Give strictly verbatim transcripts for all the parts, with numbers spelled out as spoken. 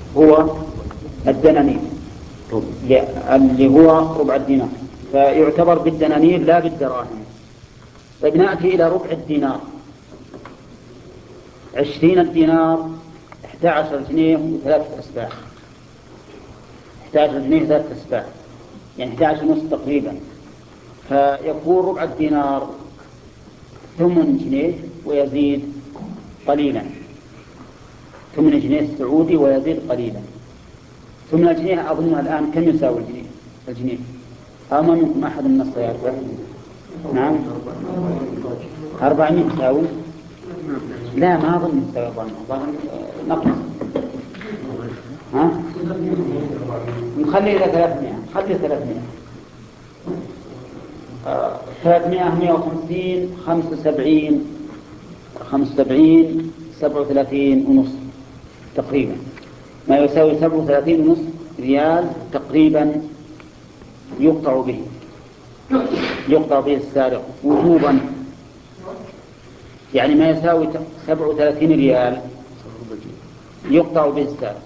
هو الدنانير اللي هو ربع الدينار، فيعتبر بالدنانير لا بالدراهم. طيب نأتي إلى ربع الدينار. عشرين الدينار أحد عشر جنيه وثلاثة أسباع، أحد عشر جنيه ثلاثة أسباع، يعني أحد عشر ونصف تقريبا. فيكون ربع الدينار ثمن جنيه ويزيد قليلا، ثمن جنيه السعودي ويزيد قليلا. ثمن الجنيه أظنها الآن كم يساوي الجنيه؟ الجنيه أما منكم أحد من الصياد؟ نعم أربعمائة يساوي؟ لا ما أظن يساوي أربعمائة، نقص. ها؟ نخلي إلى ثلاثمائة، خلي ثلاثمائة. آه، ثلاثمائة، مائة وخمسين، خمسة وسبعين، خمسة وسبعين، سبعة وثلاثين ونصف تقريبا، ما يساوي سبعة وثلاثين ونصف ريال تقريبا يقطع به يقطع به السارق وجوبا، يعني ما يساوي سبعة وثلاثين ريال يقطع به السارق،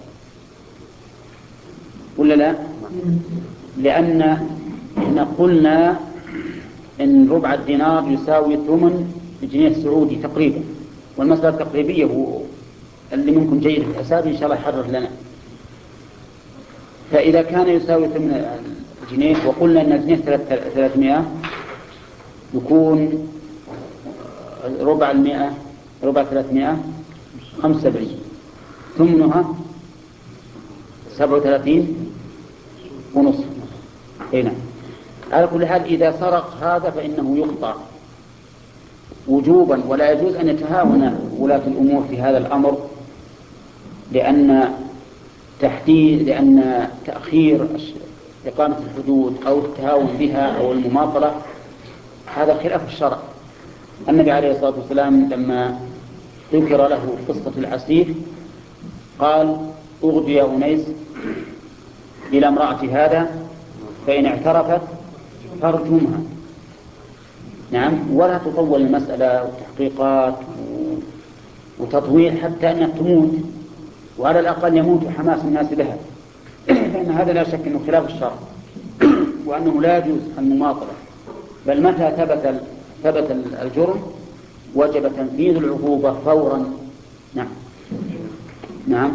ولا لا؟ لأن إحنا قلنا إن ربع الدينار يساوي ثمن الجنيه السعودي تقريبا، والمسألة التقريبية هو اللي منكم جيد في الحساب إن شاء الله يحرر لنا. فإذا كان يساوي ثمن الجنيه وقلنا أن الجنيه ثلاثمائة، يكون ربع المئة، ربع ثلاثمائة خمسة وسبعين، ثمنها سبعة وثلاثين ونصف. هنا على كل حال إذا سرق هذا فإنه يقطع وجوبا، ولا يجوز أن يتهاون ولاة الأمور في هذا الأمر، لأن تحديد لأن تأخير إقامة الحدود أو التهاون بها أو المماطلة هذا خلاف الشرع. النبي عليه الصلاة والسلام لما ذكر له قصة العسير قال: أغدي يا أنيس إلى امرأة هذا فإن اعترفت فارجمها. نعم، ولا تطول المسألة وتحقيقات وتطويل حتى أنها تموت، وعلى الأقل يموت حماس الناس لها، فإن هذا لا شك أنه خلاف الشرع، وأنه لا يجوز المماطلة، بل متى ثبت ثبت الجرم وجب تنفيذ العقوبة فورا. نعم نعم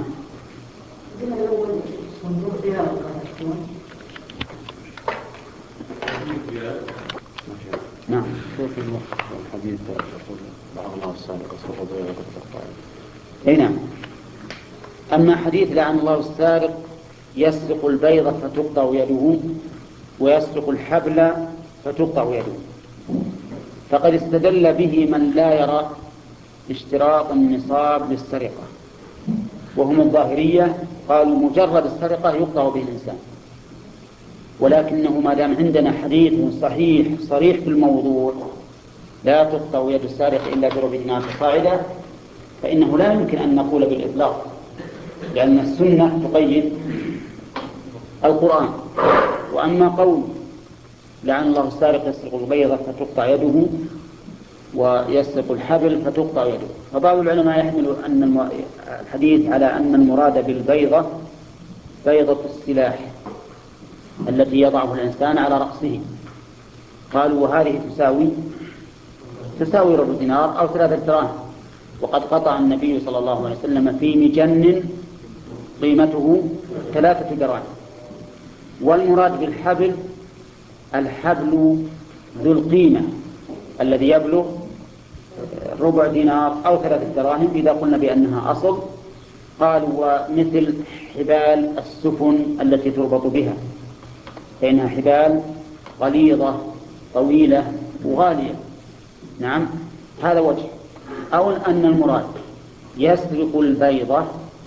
نعم. شوف الحديث لعن الله السارق يسرق البيضة فتقطع يده. أي نعم. أما حديث لعن الله السارق يسرق البيضة فتقطع يده ويسرق الحبل فتقطع يده، فقد استدل به من لا يرى اشتراط النصاب للسرقة، وهم الظاهرية، قالوا مجرد السرقة يقطع به الإنسان، ولكنه ما دام عندنا حديث صحيح صريح في الموضوع لا تقطع يد السارق إلا بربع دينار فصاعدا، فإنه لا يمكن أن نقول بالإطلاق، لأن السنة تقيد القرآن. وأما قول لعن الله السارق يسرق البيضة فتقطع يده ويسرق الحبل فتقطع يده، فبعض العلماء يحمل أن الحديث على أن المراد بالبيضة بيضة السلاح التي يضعه الإنسان على رأسه، قالوا وهذه تساوي تساوي ربع دينار أو ثلاثة دراهم، وقد قطع النبي صلى الله عليه وسلم في مجن قيمته ثلاثة دراهم. والمراد بالحبل الحبل ذو القيمة الذي يبلغ ربع دينار أو ثلاثة دراهم إذا قلنا بأنها أصل. قالوا ومثل حبال السفن التي تربط بها، فإنها حبال غليظة طويلة وغالية. نعم، هذا وجه. أو أن المراد يسرق البيضة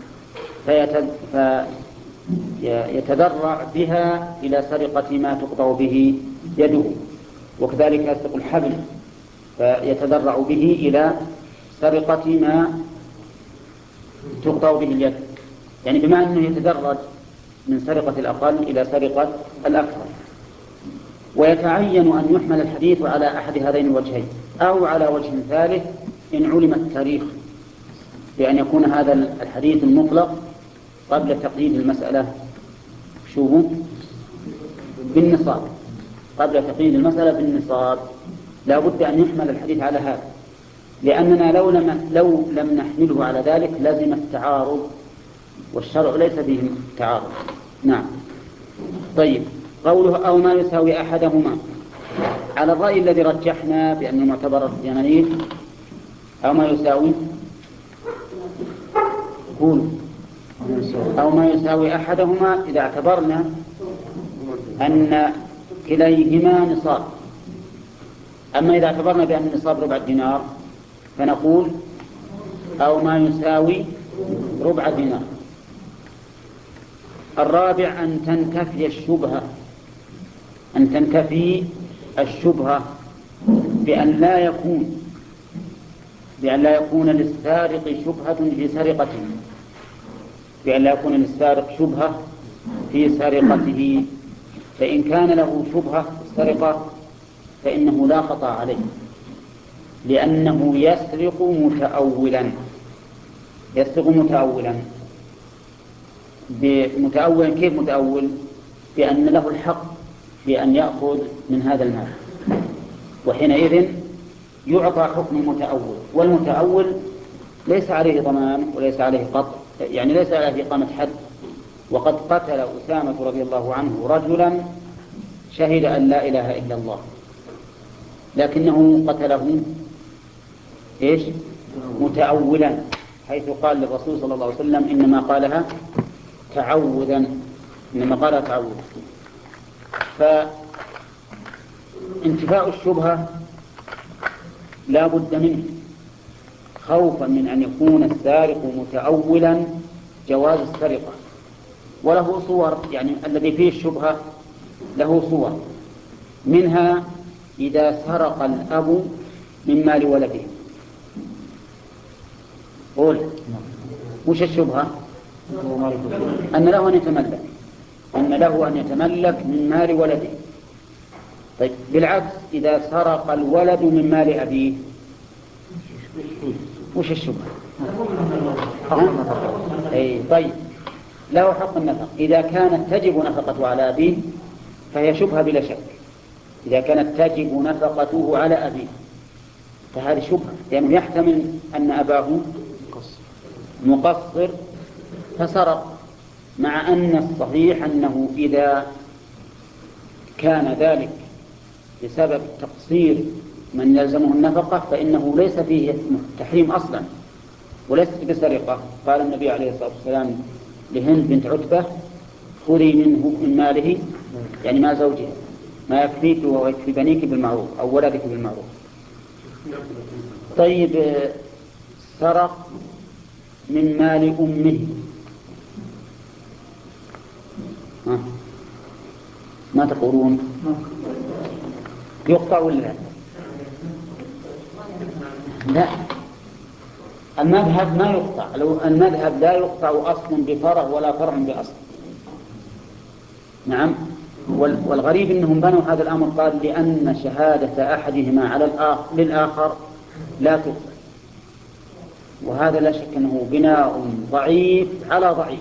فيتذرع بها إلى سرقة ما تقطع به يده، وكذلك يسرق الحبل فيتذرع به إلى سرقة ما تقطع به اليد، يعني بما أنه يتدرج من سرقة الأقل إلى سرقة الأكثر. ويتعين أن يحمل الحديث على أحد هذين الوجهين أو على وجه ثالث إن علم التاريخ، بأن يكون هذا الحديث المطلق قبل تقييد المسألة شو هو؟ بالنصاب. قبل تقييد المسألة بالنصاب لا بد أن يحمل الحديث على هذا، لأننا لو لم, لو لم نحمله على ذلك لازم التعارض، والشرع ليس فيه تعارض. نعم. طيب، قوله أو ما يساوي أحدهما، على الرأي الذي رجحنا بأنه معتبر اليمني أو ما يساوي قولوا أو ما يساوي أحدهما إذا اعتبرنا أن كليهما نصاب. أما إذا اعتبرنا بأن النصاب ربع الدينار فنقول أو ما يساوي ربع دينار. الرابع أن تنتفي الشبهة أن تنتفي الشبهة بأن لا يكون بأن لا يكون للسارق شبهة في سرقته بأن لا يكون للسارق شبهة في سرقته، فإن كان له شبهة في السرقة فإنه لا خطأ عليه، لأنه يسرق متأولا يسرق متأولا بمتأول. كيف متأول؟ بأن له الحق بأن يأخذ من هذا المال، وحينئذ يعطى حكم المتأول، والمتأول ليس عليه ضمان وليس عليه قطع، يعني ليس عليه إقامة حد. وقد قتل أسامة رضي الله عنه رجلا شهد أن لا إله إلا الله، لكنه قتله إيش؟ متأولا، حيث قال للرسول صلى الله عليه وسلم إنما قالها تعوذا إنما قالها تعوذا. فانتفاء الشبهة لا بد منه، خوفا من أن يكون السارق متأولا جواز السرقة. وله صور، يعني الذي فيه الشبهة له صور، منها إذا سرق الأب من مال ولده. قول وش الشبهة؟ أن له أن يتملك أن له أن يتملك من مال ولده. طيب، بالعكس إذا سرق الولد من مال أبيه وش الشبهة؟ أي طيب، له حق النفقة. إذا كانت تجب نفقته على أبيه فهي شبهة بلا شك. إذا كانت تجب نفقته على أبيه فهذه شبهة، لأنه يعني يحتمل أن أباه مقصر فسرق، مع أن الصحيح أنه إذا كان ذلك بسبب تقصير من يلزمه النفقة فإنه ليس فيه تحريم أصلا وليست بسرقة. قال النبي عليه الصلاة والسلام لهند بنت عتبة خذي منه من ماله، يعني ما زوجها، ما يكفيك ويكفي بنيك بالمعروف أو ولدك بالمعروف. طيب، سرق من مال أمه، ها. ما تقولون؟ يقطع ولا لا؟ لا، المذهب ما يقطع. لو المذهب لا يقطع أصل بفرع ولا فرع بأصل. نعم. والغريب أنهم بنوا هذا الأمر قال لأن شهادة أحدهما على الآخر للآخر لا تقبل، وهذا لا شك أنه بناء ضعيف على ضعيف.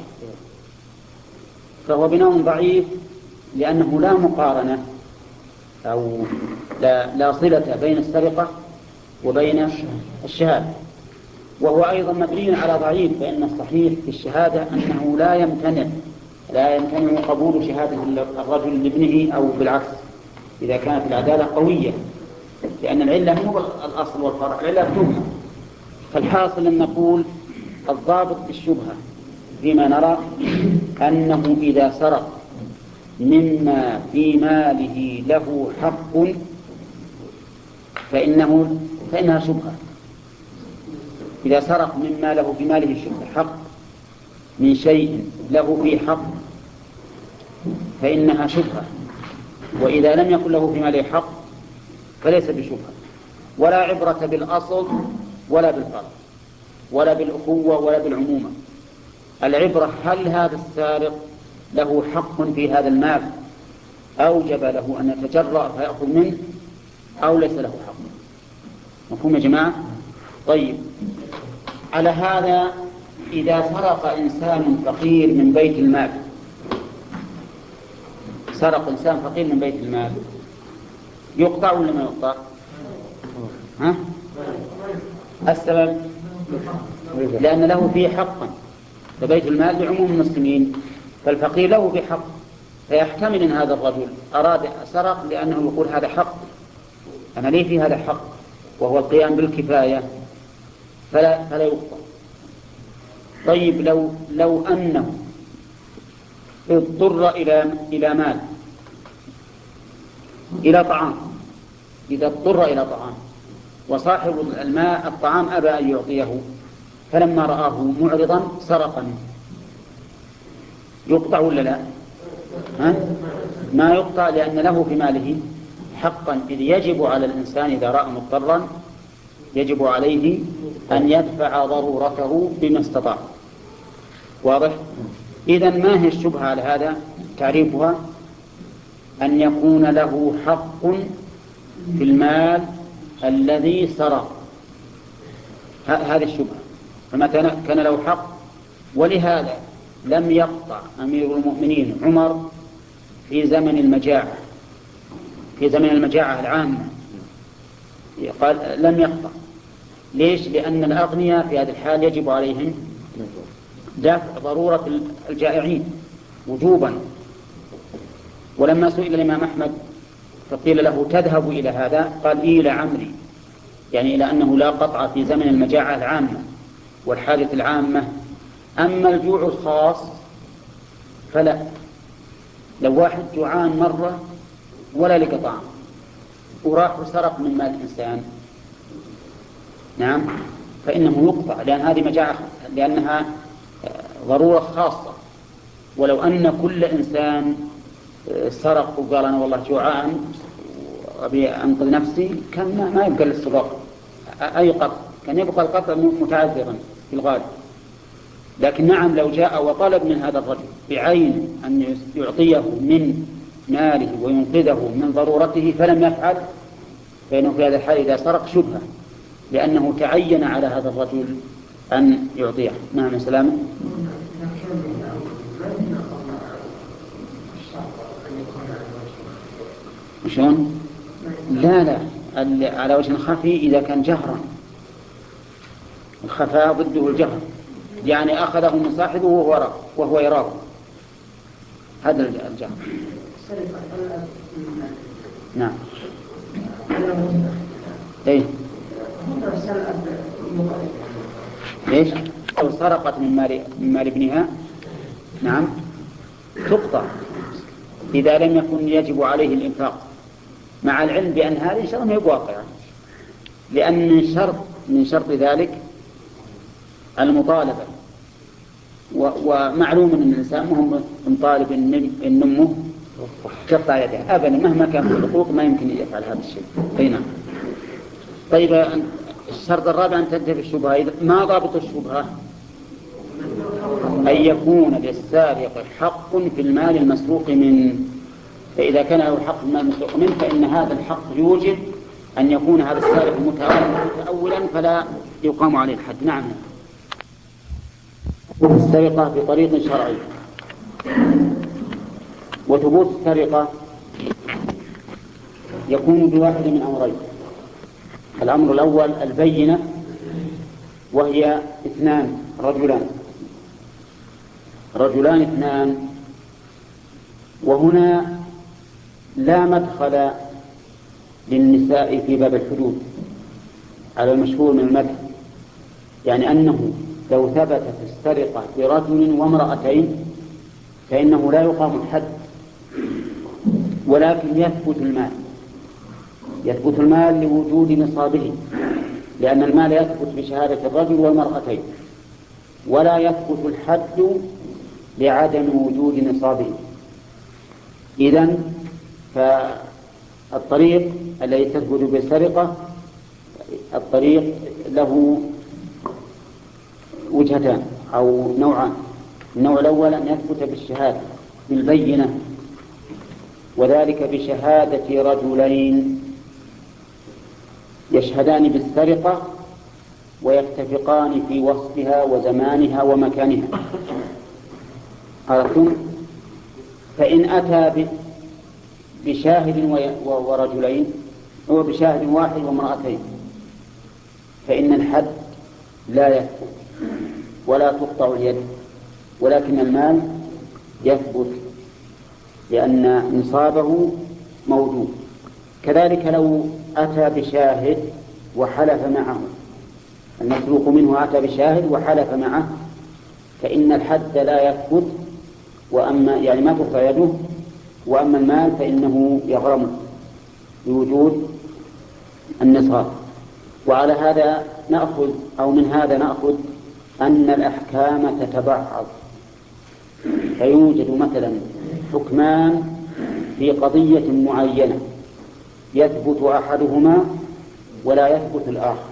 فهو بناء ضعيف لأنه لا مقارنة أو لا, لا صلة بين السرقة وبين الشهادة، وهو أيضا مبني على ضعيف، فإن الصحيح في الشهادة أنه لا يمتنع لا يمتنع قبول شهادة الرجل لابنه أو بالعكس إذا كانت العدالة قوية، لأن العلة مو الأصل والفرع، العلة التهمة. فالحاصل أن نقول الضابط بالشبهة فيما نرى أنه إذا سرق مما في ماله له حق فإنه فإنها شبهة. إذا سرق مما له في ماله حق من شيء له فيه حق فإنها شبهة، وإذا لم يكن له في ماله حق فليس بشبهة. ولا عبرة بالأصل ولا بالفرع ولا بالأخوة ولا بالعمومة. العبرة هل هذا السارق له حق في هذا المال أوجب له أن يتجرأ فيأخذ منه أو ليس له حق. مفهوم يا جماعة؟ طيب، على هذا إذا سرق إنسان فقير من بيت المال، سرق إنسان فقير من بيت المال، يقطع ولا ما يقطع؟ ها؟ السبب لأن له فيه حقا، فبيت المال لعموم المسلمين، فالفقير له فيه حق، فيحتمل أن هذا الرجل أراد سرق لأنه يقول هذا حق، أنا لي في هذا حق وهو القيام بالكفاية، فلا, فلا يقطع. طيب لو, لو أنه اضطر إلى, إلى مال، إلى طعام، إذا اضطر إلى طعام وصاحب الماء الطعام أبى أن يعطيه، فلما رآه معرضا سرق منه، يقطع ولا لا؟ ها؟ ما يقطع، لأن له في ماله حقا، إذ يجب على الإنسان إذا رأى مضطرا يجب عليه أن يدفع ضرورته بما استطاع. واضح؟ إذن ما هي الشبهة على هذا؟ تعريفها أن يكون له حق في المال الذي سرق، هذه الشبهة. فمثلا كان له حق، ولهذا لم يقطع أمير المؤمنين عمر في زمن المجاعة، في زمن المجاعة العامة قال لم يقطع. ليش؟ لأن الأغنياء في هذه الحال يجب عليهم دفع ضرورة الجائعين وجوبا. ولما سئل الإمام أحمد فقيل له تذهب إلى هذا، قال إلى عمري، يعني إلى أنه لا قطع في زمن المجاعة العامة والحاجة العامة. أما الجوع الخاص فلا، لو واحد جوعان مرة ولا لقى طعام وراح وسرق من مال الإنسان، نعم، فإنه يقطع، لأن هذه مجاعة، لأنها ضرورة خاصة. ولو أن كل إنسان سرق وقال أنا والله جوعان أبي أنقذ نفسي، كان ما يبقى للصداق أي قطع، كان يبقى القطع متعذرا في الغالب. لكن نعم لو جاء وطلب من هذا الرجل بعين أن يعطيه من ماله وينقذه من ضرورته فلم يفعل، فإنه في هذا الحال إذا سرق شبهة، لأنه تعين على هذا الرجل أن يعطيه. نعم سلامة. شلون؟ لا لا، على وجه خفي إذا كان جهرا، الخفاء ضده الجهر، يعني أخذه من صاحبه وهو وهو يراه، هذا الجهر. نعم. ايه ايش؟ لو سرقت من مال من مال ابنها، نعم، تقطع إذا لم يكن يجب عليه الإنفاق، مع العلم بأن هذا إن شاء الله يبقى واقعا، لأن من شرط من شرط ذلك المطالبة، ومعلوم أن الإنسان مهم مطالب أن أمه تقطع يدها أبدا مهما كان في الحقوق، ما يمكن يفعل هذا الشيء. أي نعم. طيب الشرط الرابع أن تنتهي الشبهة. ما ضابط الشبهة؟ أن يكون للسارق حق في المال المسروق منه، فإذا كان له حق في المال المسروق منه فإن هذا الحق يوجب أن يكون هذا السارق متأولا فلا يقام عليه الحد. نعم. السرقة بطريق شرعي. وثبوت السرقة يكون بواحد من أمرين. الأمر الأول البينة، وهي اثنان رجلان رجلان اثنان وهنا لا مدخل للنساء في باب الحدود على المشهور من المذهب، يعني أنه لو ثبتت السرقة برجل وامرأتين فإنه لا يقام الحد، ولكن يثبت المال يثبت المال لوجود نصابه، لأن المال يثبت بشهادة الرجل والمرأتين، ولا يثبت الحد لعدم وجود نصابه. إذن فالطريق الذي تثبت بالسرقة الطريق له وجهتان أو نوعان. النوع الأول أن يثبت بالشهادة بالبينة، وذلك بشهادة رجلين يشهدان بالسرقة ويتفقان في وصفها وزمانها ومكانها. عرفتم؟ فإن أتى بشاهد ورجلين هو بشاهد واحد وامرأتين فإن الحد لا يثبت ولا تقطع اليد، ولكن المال يثبت لأن نصابه موجود. كذلك لو أتى بشاهد وحلف معه، المسروق منه أتى بشاهد وحلف معه فإن الحد لا يثبت، وأما يعني ما تقطع يده، وأما المال فإنه يغرم بوجود النصاب. وعلى هذا نأخذ أو من هذا نأخذ أن الأحكام تتبعض، فيوجد مثلا حكمان في قضية معينة يثبت أحدهما ولا يثبت الآخر.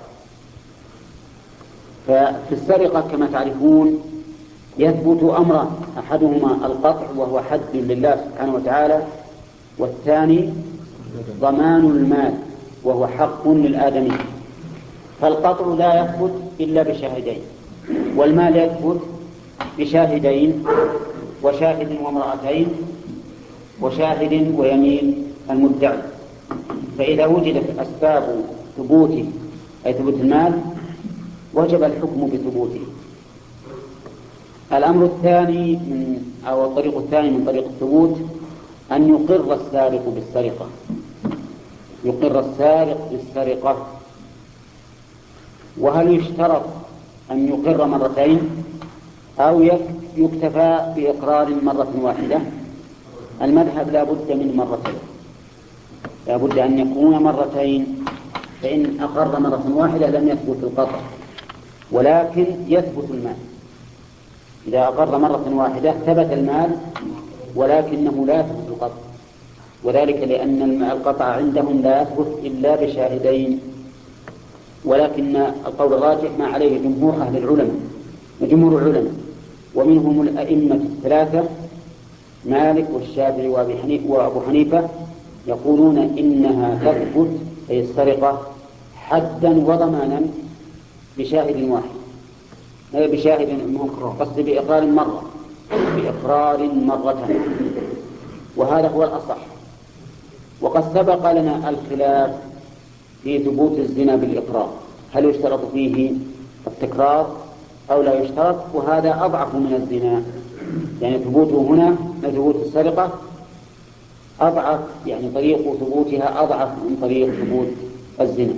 ففي السرقة كما تعرفون يثبت أمران، أحدهما القطع وهو حد لله سبحانه وتعالى، والثاني ضمان المال وهو حق للآدمي. فالقطع لا يثبت إلا بشاهدين، والمال يثبت بشاهدين وشاهد وامرأتين وشاهد ويمين المدعي. فإذا وجدت أسباب ثبوته أي ثبوت المال وجب الحكم بثبوته. الأمر الثاني من أو الطريق الثاني من طريق الثبوت أن يقر السارق بالسرقة، يقر السارق بالسرقة. وهل يشترط أن يقر مرتين أو يكتفى بإقرار مرة واحدة؟ المذهب لا بد من مرتين، لا بد أن يكون مرتين، فإن أقر مرة واحدة لم يثبت القطع ولكن يثبت المال. إذا أقر مرة واحدة ثبت المال ولكنه لا يثبت القطع، وذلك لأن القطع عندهم لا يثبت إلا بشاهدين. ولكن القول الراجح ما عليه جمهور أهل العلماء وجمهور العلماء، ومنهم الأئمة الثلاثة مالك والشافعي وأبو حنيفة، يقولون إنها تثبت أي السرقة حدا وضمانا بشاهد واحد، بشاهد قصد بإقرار مرة بإقرار مرة، وهذا هو الأصح. وقد سبق لنا الخلاف في ثبوت الزنا بالإقرار، هل يشترط فيه التكرار أو لا يشترط؟ وهذا أضعف من الزنا، يعني ثبوته هنا ثبوت السرقة أضعف، يعني طريق ثبوتها أضعف من طريق ثبوت الزنا.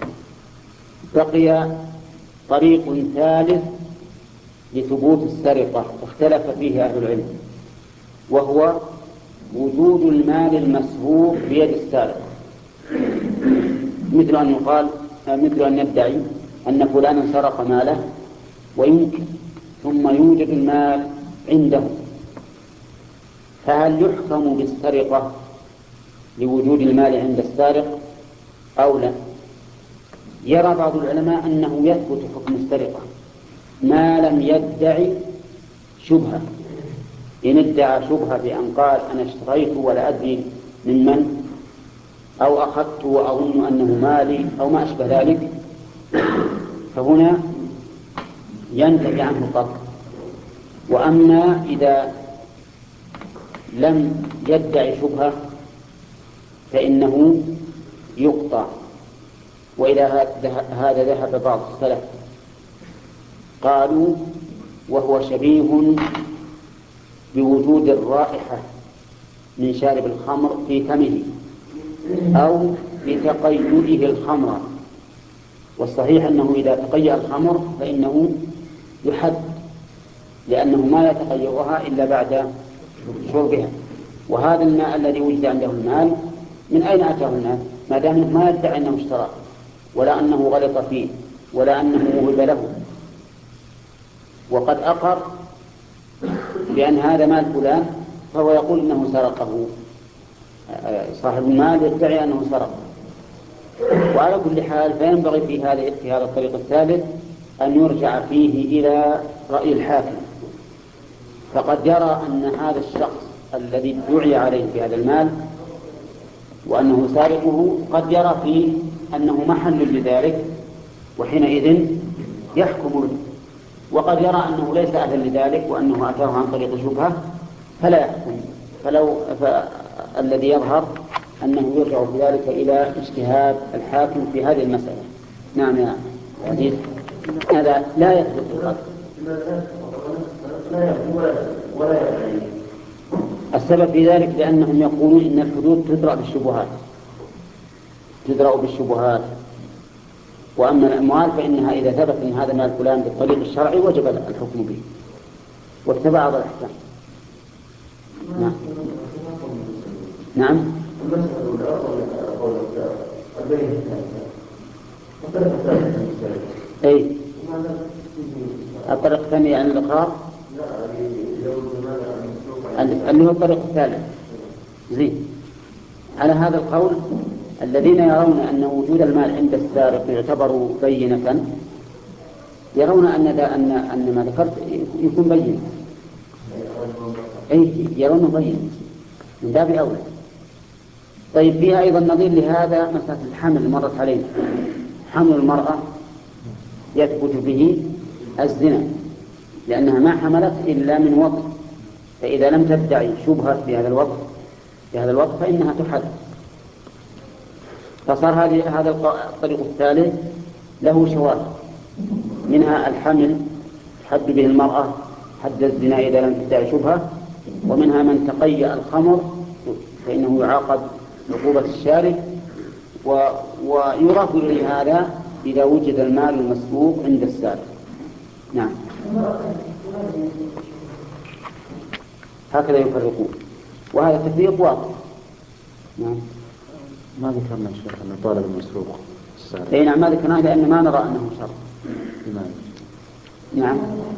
بقي طريق ثالث لثبوت السرقة اختلف فيه أهل العلم، وهو وجود المال المسروق بيد السارق، مثل أن يقال مثل أن يدعي أن فلانا سرق ماله ويمكن ثم يوجد المال عنده، فهل يحكم بالسرقة لوجود المال عند السارق أو لا؟ يرى بعض العلماء أنه يثبت حكم السرقة ما لم يدعي شبهة. إن ادعى شبهة بأن قال أنا اشتريت ولا أدري ممن أو أخذت وأظن أنه مالي أو ما أشبه ذلك، فهنا ينتفي عنه القطع. وأما إذا لم يدعي شبهة فإنه يقطع. وإلى هذا ذهب بعض السلف، قالوا وهو شبيه بوجود الرائحة من شارب الخمر في فمه أو بتقيده الخمر، والصحيح أنه إذا تقيأ الخمر فإنه يحد، لأنه ما يتقيأها إلا بعد شربها. وهذا الماء الذي وجد عنده المال من أين أتاه المال؟ ما دام ما يدعي أنه اشترى ولا أنه غلط فيه ولا أنه وهب له، وقد أقر بأن هذا مال فلان، فهو يقول إنه سرقه. صاحب المال يدعي أنه سرقه. وعلى كل حال فينبغي في هذا في هذا الطريق الثالث أن يرجع فيه إلى رأي الحاكم، فقد يرى أن هذا الشخص الذي دعي عليه بهذا المال وأنه سارقه قد يرى فيه أنه محل لذلك، وحينئذ يحكم به، وقد يرى أنه ليس أهلا لذلك وأنه أتاه عن طريق شبهة فلا يحكم. فلو فالذي يظهر أنه يرجع بذلك إلى اجتهاد الحاكم في هذه المسألة. نعم يا عزيز، هذا لا يثبت القدر. السبب في ذلك لأنهم يقولون إن الحدود تدرأ بالشبهات تدرأ بالشبهات وأما الأموال فإنها إذا ثبت أن هذا مال فلان بالطريق الشرعي وجب الحكم به واتبع بعض الأحكام. نعم نعم أي الطريق الثاني عن الإقرار اللي هو الطريق الثالث. زين، على هذا القول الذين يرون أن وجود المال عند السارق يعتبر بينة يرون أن أن أن ما ذكرت يكون بين. أي يرونه بين من باب أولى. طيب فيها أيضا نظير لهذا مسألة الحمل مرت علينا. حمل المرأة يثبت به الزنا لأنها ما حملت إلا من وطء، فإذا لم تدعي شبهة في هذا الوقت في هذا الوقت فإنها تحد. فصار هذه هذا الطريق الثالث له شواهد، منها الحمل حد به المرأة حد الزنا إذا لم تدعي شبهة، ومنها من تقيأ الخمر فإنه يعاقب عقوبة الشارب، و... ويضاف إلى هذا إذا وجد المال المسروق عند السارق. نعم هكذا يفرقون، وهذا التفريق واضح. نعم ما ذكرنا شيخ أن طالب المسروق السارق. أي نعم ما ذكرناه لأن ما نرى أنه شرط. لماذا؟ نعم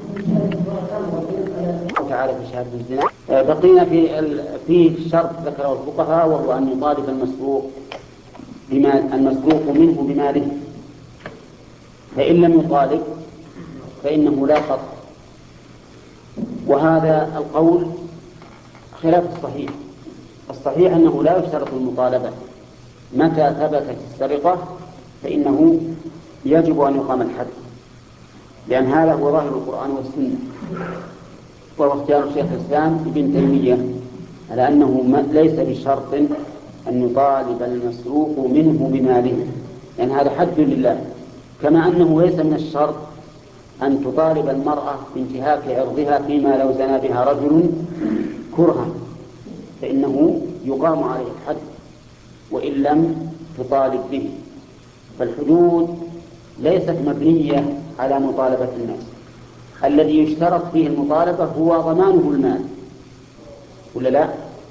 تعالى في شهادة الزنا. بقينا في ال... في شرط ذكره الفقهاء وهو أن يطالب المسروق بما المسروق منه بماله، فإن لم يطالب فإنه لا قط. وهذا القول خلاف الصحيح. الصحيح أنه لا يشترط المطالبة، متى ثبتت السرقة فإنه يجب أن يقام الحد، لأن هذا هو ظاهر القرآن والسنة، وهو اختيار شيخ الإسلام ابن تيمية على أنه ليس بشرط أن يطالب المسروق منه بماله، لأن هذا حد لله، كما أنه ليس من الشرط أن تطالب المرأة بانتهاك عرضها فيما لو زنى بها رجل كرها فإنه يقام عليه الحد وإن لم تطالب به. فالحدود ليست مبنية على مطالبة الناس، الذي يشترط فيه المطالبة هو ضمانه المال ولا لا؟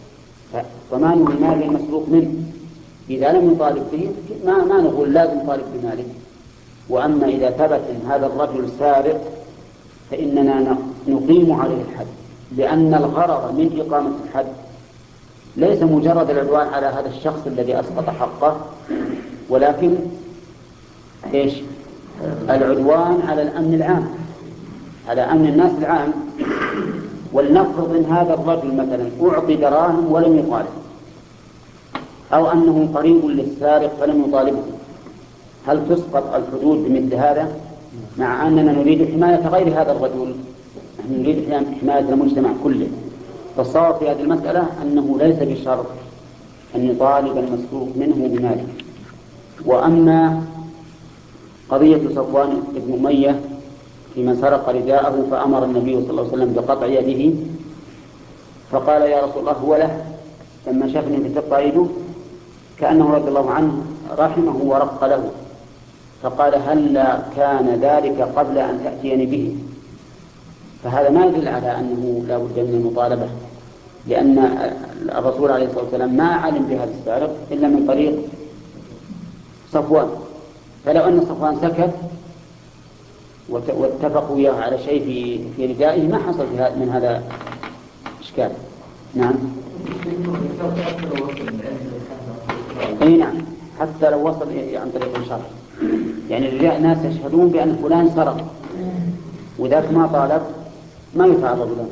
ضمانه المال للمسروق منه، إذا لم يطالب به ما, ما نقول لازم يطالب بماله. وأما إذا ثبت أن هذا الرجل سارق فإننا نقيم عليه الحد، لأن الغرض من إقامة الحد ليس مجرد العدوان على هذا الشخص الذي أسقط حقه، ولكن إيش؟ العدوان على الأمن العام، على أمن الناس العام. ولنفرض أن هذا الرجل مثلا أعطي دراهم ولم يطالب، أو أنه قريب للسارق فلم يطالبه، هل تسقط الحدود بمثل هذا؟ مع أننا نريد حماية غير هذا الرجل، نحن نريد حماية المجتمع كله. فالصواب في هذه المسألة أنه ليس بشرط أن يطالب المسروق منه بماله. وأما قضية صفوان بن أمية فيما سرق رداءه فأمر النبي صلى الله عليه وسلم بقطع يده، فقال يا رسول الله هو له، لما شافني بتقطع يده كأنه رضي الله عنه رحمه ورق له، فقال هلا كان ذلك قبل أن تأتيني به. فهذا ما يدل على أنه لا بد من المطالبة، لأن الرسول عليه الصلاة والسلام ما علم بهذا السارق إلا من طريق صفوان، فلو أن صفوان سكت واتفقوا إياه على شيء في في ردائه ما حصل من هذا إشكال. نعم أي نعم، حتى لو وصل عن طريق الشرع، يعني الرجال ناس يشهدون بأن فلان سرق وذاك ما طالب ما يتعرض له.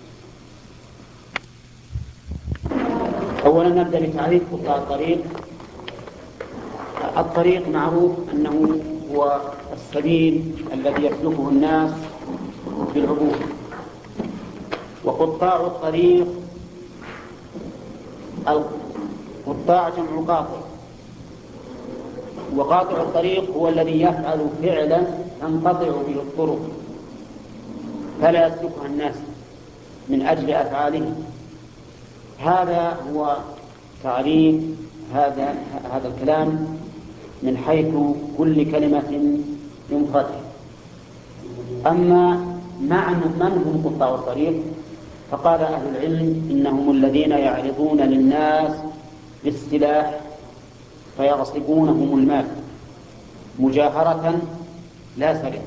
أولا نبدأ بتعريف خطى الطريق. الطريق معروف أنه هو السبيل الذي يسلكه الناس في العبور. وقطاع الطريق، القطاع جمع قاطع، وقاطع الطريق هو الذي يفعل فعلا تنقطع به الطرق فلا يسلكها الناس من أجل أفعاله. هذا هو تعريف هذا هذا الكلام من حيث كل كلمة ينفرد. أما معنى من هم قطاع الطريق، فقال أهل العلم إنهم الذين يعرضون للناس بالسلاح فيغصبونهم المال مجاهرة لا سرقة،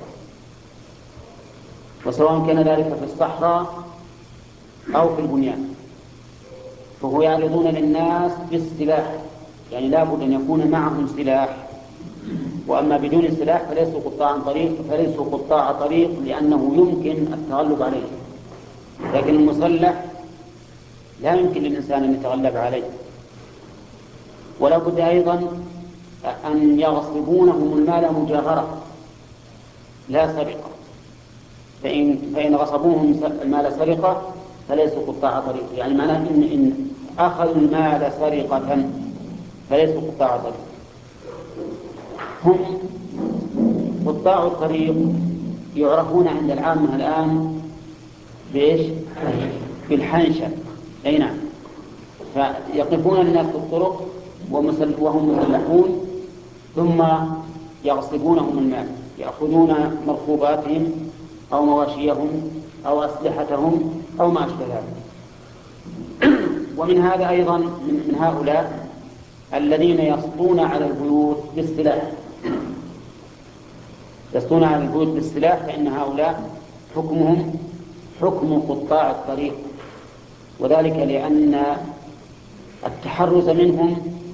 وسواء كان ذلك في الصحراء أو في البنيان، فهو يعرضون للناس بالسلاح، يعني لا بد أن يكون معهم سلاح. وأما بدون السلاح فليسوا قطاع طريق فليسوا قطاع طريق لأنه يمكن التغلب عليه، لكن المسلح لا يمكن للإنسان أن يتغلب عليه. ولا بد أيضا أن يغصبونهم المال مجاهرة لا سرقة، فإن, فإن غصبوهم المال سرقة فليسوا قطاع طريق، يعني معناه إن, إن أخذوا المال سرقة فليسوا قطاع طريق. هم قطاع الطريق يعرفون عند العامة الآن بإيش؟ بالحنشة. أي نعم، فيقفون الناس في الطرق وهم مسلحون ثم يغصبونهم المال، يأخذون مركوباتهم أو مواشيهم أو أسلحتهم أو ما أشبه ذلك. ومن هذا أيضا من هؤلاء الذين يسطون على البيوت بالسلاح، يسطون على البيوت بالسلاح، فإن هؤلاء حكمهم حكم قطاع الطريق، وذلك لأن التحرز منهم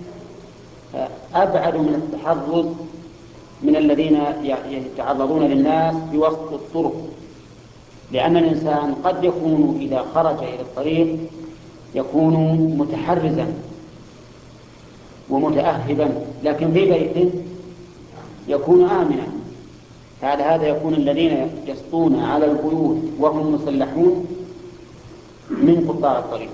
أبعد من التحرز من الذين يتعرضون للناس بوسط الطرق، لأن الإنسان قد يكون إذا خرج إلى الطريق يكون متحرزا ومتأهبا، لكن في بيته يكون آمنا. فعلى هذا يكون الذين يسطون على البيوت وهم مسلحون من قطاع الطريق،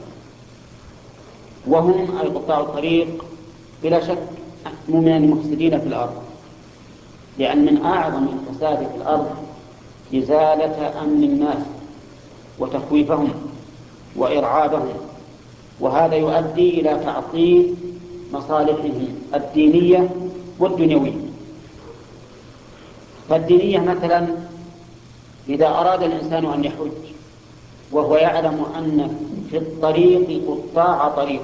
وهم أي قطاع الطريق بلا شك من المفسدين في الأرض، لأن من أعظم الفساد في الأرض إزالة أمن الناس وتخويفهم وإرعابهم، وهذا يؤدي إلى تعطيل مصالحهم الدينية والدنيوية. فالدينية مثلا إذا أراد الإنسان أن يحج وهو يعلم أن في الطريق قطاع طريق،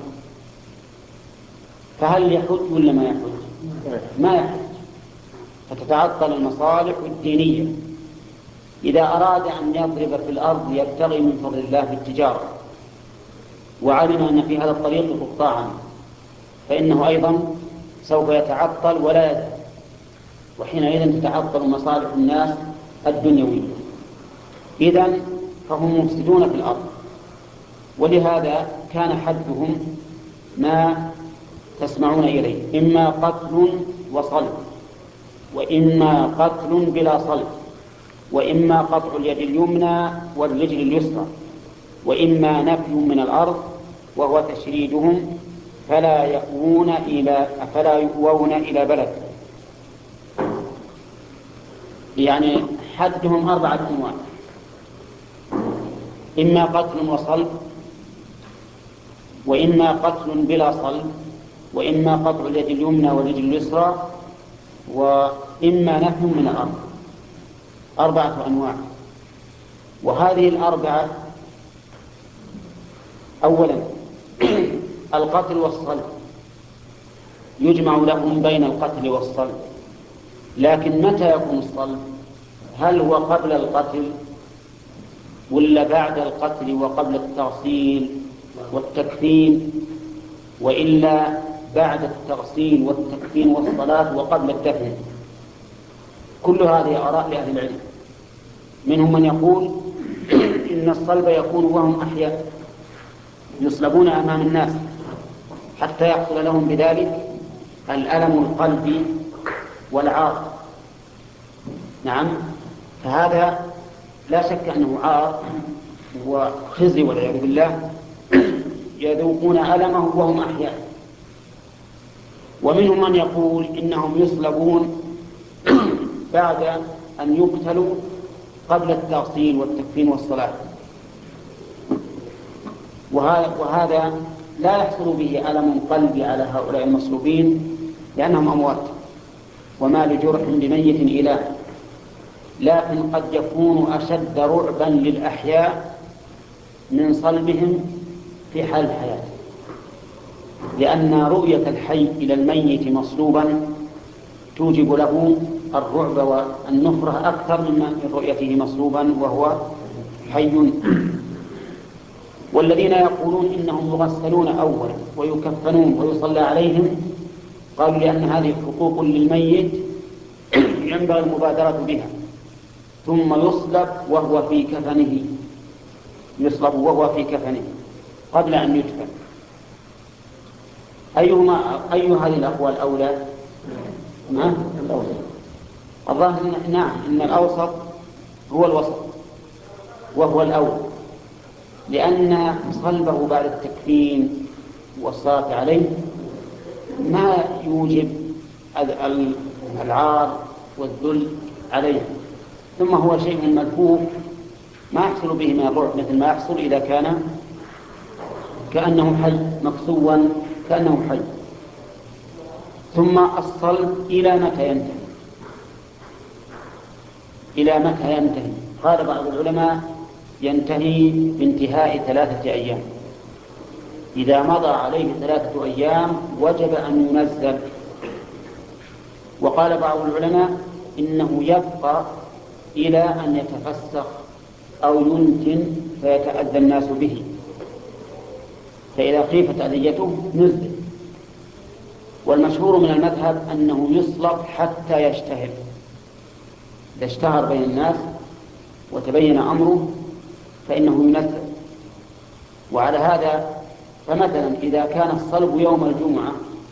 فهل يحج ولا ما يحج؟ ما يحج، فتتعطل المصالح الدينية. إذا أراد أن يضرب في الأرض يبتغي من فضل الله بالتجارة وعلم أن في هذا الطريق قطاعا، فإنه أيضا سوف يتعطل ولا يزال، وحينئذ تتعطل مصالح الناس الدنيوية. إذن فهم مفسدون في الأرض، ولهذا كان حدهم ما تسمعون إليه، إما قتل وصلب، وإما قتل بلا صلب، وإما قطع اليد اليمنى والرجل اليسرى، وإما نفي من الأرض وهو تشريدهم فلا يأوون إلى فلا يؤوون إلى بلد. يعني حدهم أربعة أنواع: إما قتل وصلب، وإما قتل بلا صلب، وإما قطع اليد اليمنى والرجل اليسرى، وإما نفي من الأرض. أربعة أنواع. وهذه الأربعة أولا القتل والصلب يجمع لهم بين القتل والصلب، لكن متى يكون الصلب؟ هل هو قبل القتل ولا بعد القتل وقبل التغسيل والتكفين، وإلا بعد التغسيل والتكفين والصلاة وقبل الدفن؟ كل هذه آراء لأهل العلم. منهم من يقول إن الصلب يكون وهم أحياء، يصلبون أمام الناس حتى يحصل لهم بذلك الألم القلبي والعار، نعم، فهذا لا شك أنه عار وخزي والعياذ بالله، يذوقون ألمه وهم أحياء. ومنهم من يقول إنهم يصلبون بعد أن يقتلوا قبل التغسيل والتكفين والصلاة، وهذا لا يحصل به ألم قلبي على هؤلاء المصلوبين لأنهم أموات، وما لجرح بميت إله، لكن قد يكون أشد رعبا للأحياء من صلبهم في حال الحياة، لأن رؤية الحي إلى الميت مصلوبا توجب له الرعب والنفرة أكثر من رؤيته مصلوبا وهو حي. والذين يقولون إنهم يغسلون أولا ويكفنون ويصلى عليهم قالوا لأن هذه حقوق للميت ينبغي المبادرة بها، ثم يصلب وهو في كفنه، يصلب وهو في كفنه قبل أن يدفن. أيهما أي هذه الأقوال أولى؟ نعم الظاهر نعم إن الأوسط هو الوسط وهو الأول، لأن صلبه بعد التكفين والصلاة عليه ما يوجب العار والذل عليه، ثم هو شيء ملفوف ما يحصل به من الرعب مثل ما يحصل إذا كان كأنه حي، مكسوا كأنه حي. ثم الصلب إلى متى ينتهي؟ إلى متى ينتهي؟ قال بعض العلماء ينتهي بانتهاء ثلاثة أيام، إذا مضى عليه ثلاثة أيام وجب أن ينزل. وقال بعض العلماء إنه يبقى إلى أن يتفسخ أو ينتن فيتأذى الناس به، فإذا خيفت أذيته نزل. والمشهور من المذهب أنه يصلب حتى يشتهر، إذا اشتهر بين الناس وتبين أمره فإنه ينزل. وعلى هذا فمثلا إذا كان الصلب يوم الجمعة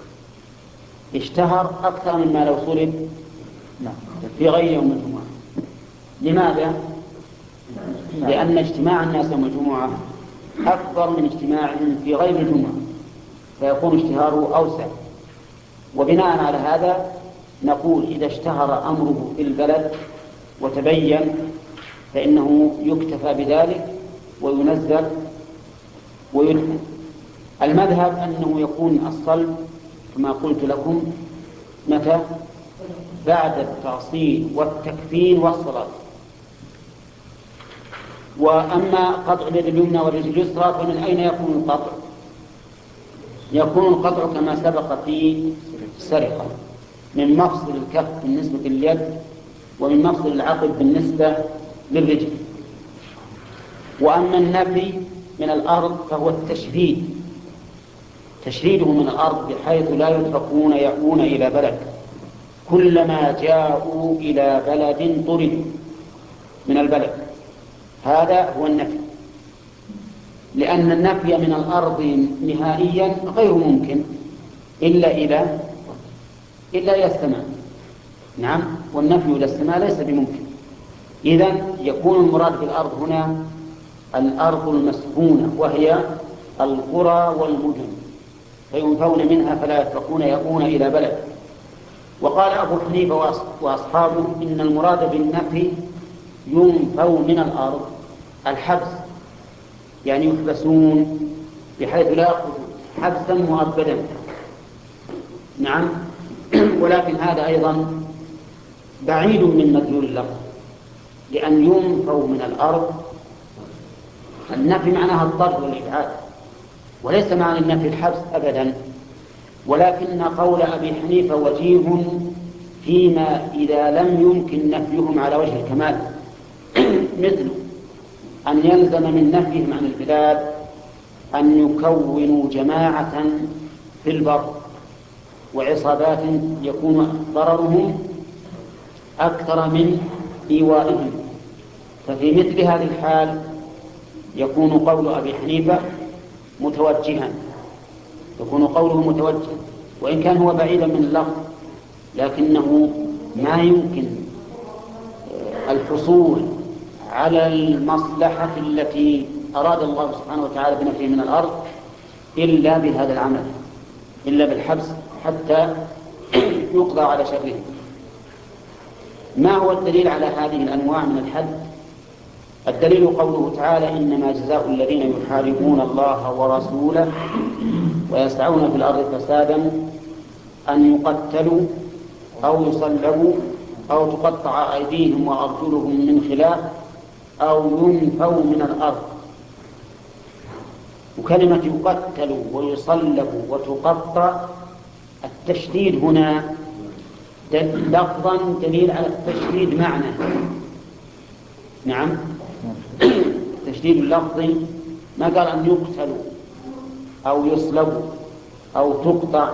اشتهر أكثر مما لو صلب في غير يوم الجمعة. لماذا؟ لأن اجتماع الناس يوم الجمعة أكبر من اجتماعهم في غير الجمعة، فيكون اشتهاره أوسع. وبناء على هذا نقول إذا اشتهر أمره في البلد وتبين فإنه يكتفى بذلك وينزل ويدفن. المذهب أنه يكون الصلب كما قلت لكم متى؟ بعد التعصيل والتكفين والصلاة. وأما قطع اليد اليمنى والرجل اليسرى فمن أين يكون القطع؟ يكون القطع كما سبق في السرقة من مفصل الكف بالنسبة لليد ومن مفصل العقب بالنسبة للرجل. وأما النفي من الأرض فهو التشريد، تشريده من الأرض بحيث لا يتركون يأوون إلى بلد، كلما جاءوا إلى بلد طردوا من البلد، هذا هو النفي. لأن النفي من الأرض نهائيا غير ممكن إلا إلى إلا إلى السماء. نعم، والنفي إلى السماء ليس بممكن. إذن يكون المراد بالأرض هنا الأرض المسكونة وهي القرى والمدن، فينفون منها فلا يتركون يأوون إلى بلد. وقال أبو حنيفة وأصحابه إن المراد بالنفي ينفوا من الأرض الحبس، يعني يحبسون بحيث لا يأخذوا حبسا مؤبدا. نعم، ولكن هذا أيضا بعيد من مدلول اللفظ، لأن ينفوا من الأرض النفي معناها الطرد والإبعاد، وليس معنى النفي الحبس أبدا. ولكن قول أبي حنيفة وجيه فيما إذا لم يمكن نفيهم على وجه الكمال، مثل أن يلزم من نفيهم عن البلاد أن يكونوا جماعة في البر وعصابات يكون ضررهم أكثر من إيوائهم، ففي مثل هذه الحال يكون قول أبي حنيفة متوجها، يكون قوله متوجها، وإن كان هو بعيدا من اللفظ لكنه ما يمكن الحصول على المصلحة التي أراد الله سبحانه وتعالى بنفيه من الأرض إلا بهذا العمل، إلا بالحبس حتى يقضى على شره. ما هو الدليل على هذه الأنواع من الحد؟ الدليل قوله تعالى: إنما جزاء الذين يحاربون الله ورسوله ويسعون في الأرض فسادا أن يقتلوا أو يصلبوا أو تقطع أيديهم وأرجلهم من خلاف أو ينفوا من الأرض. وكلمة يقتلوا ويصلبوا وتقطع، التشديد هنا لفظا دليل على التشديد معنى. نعم، تشديد اللفظي ما قال أن يقتلوا أو يصلبوا أو تقطع،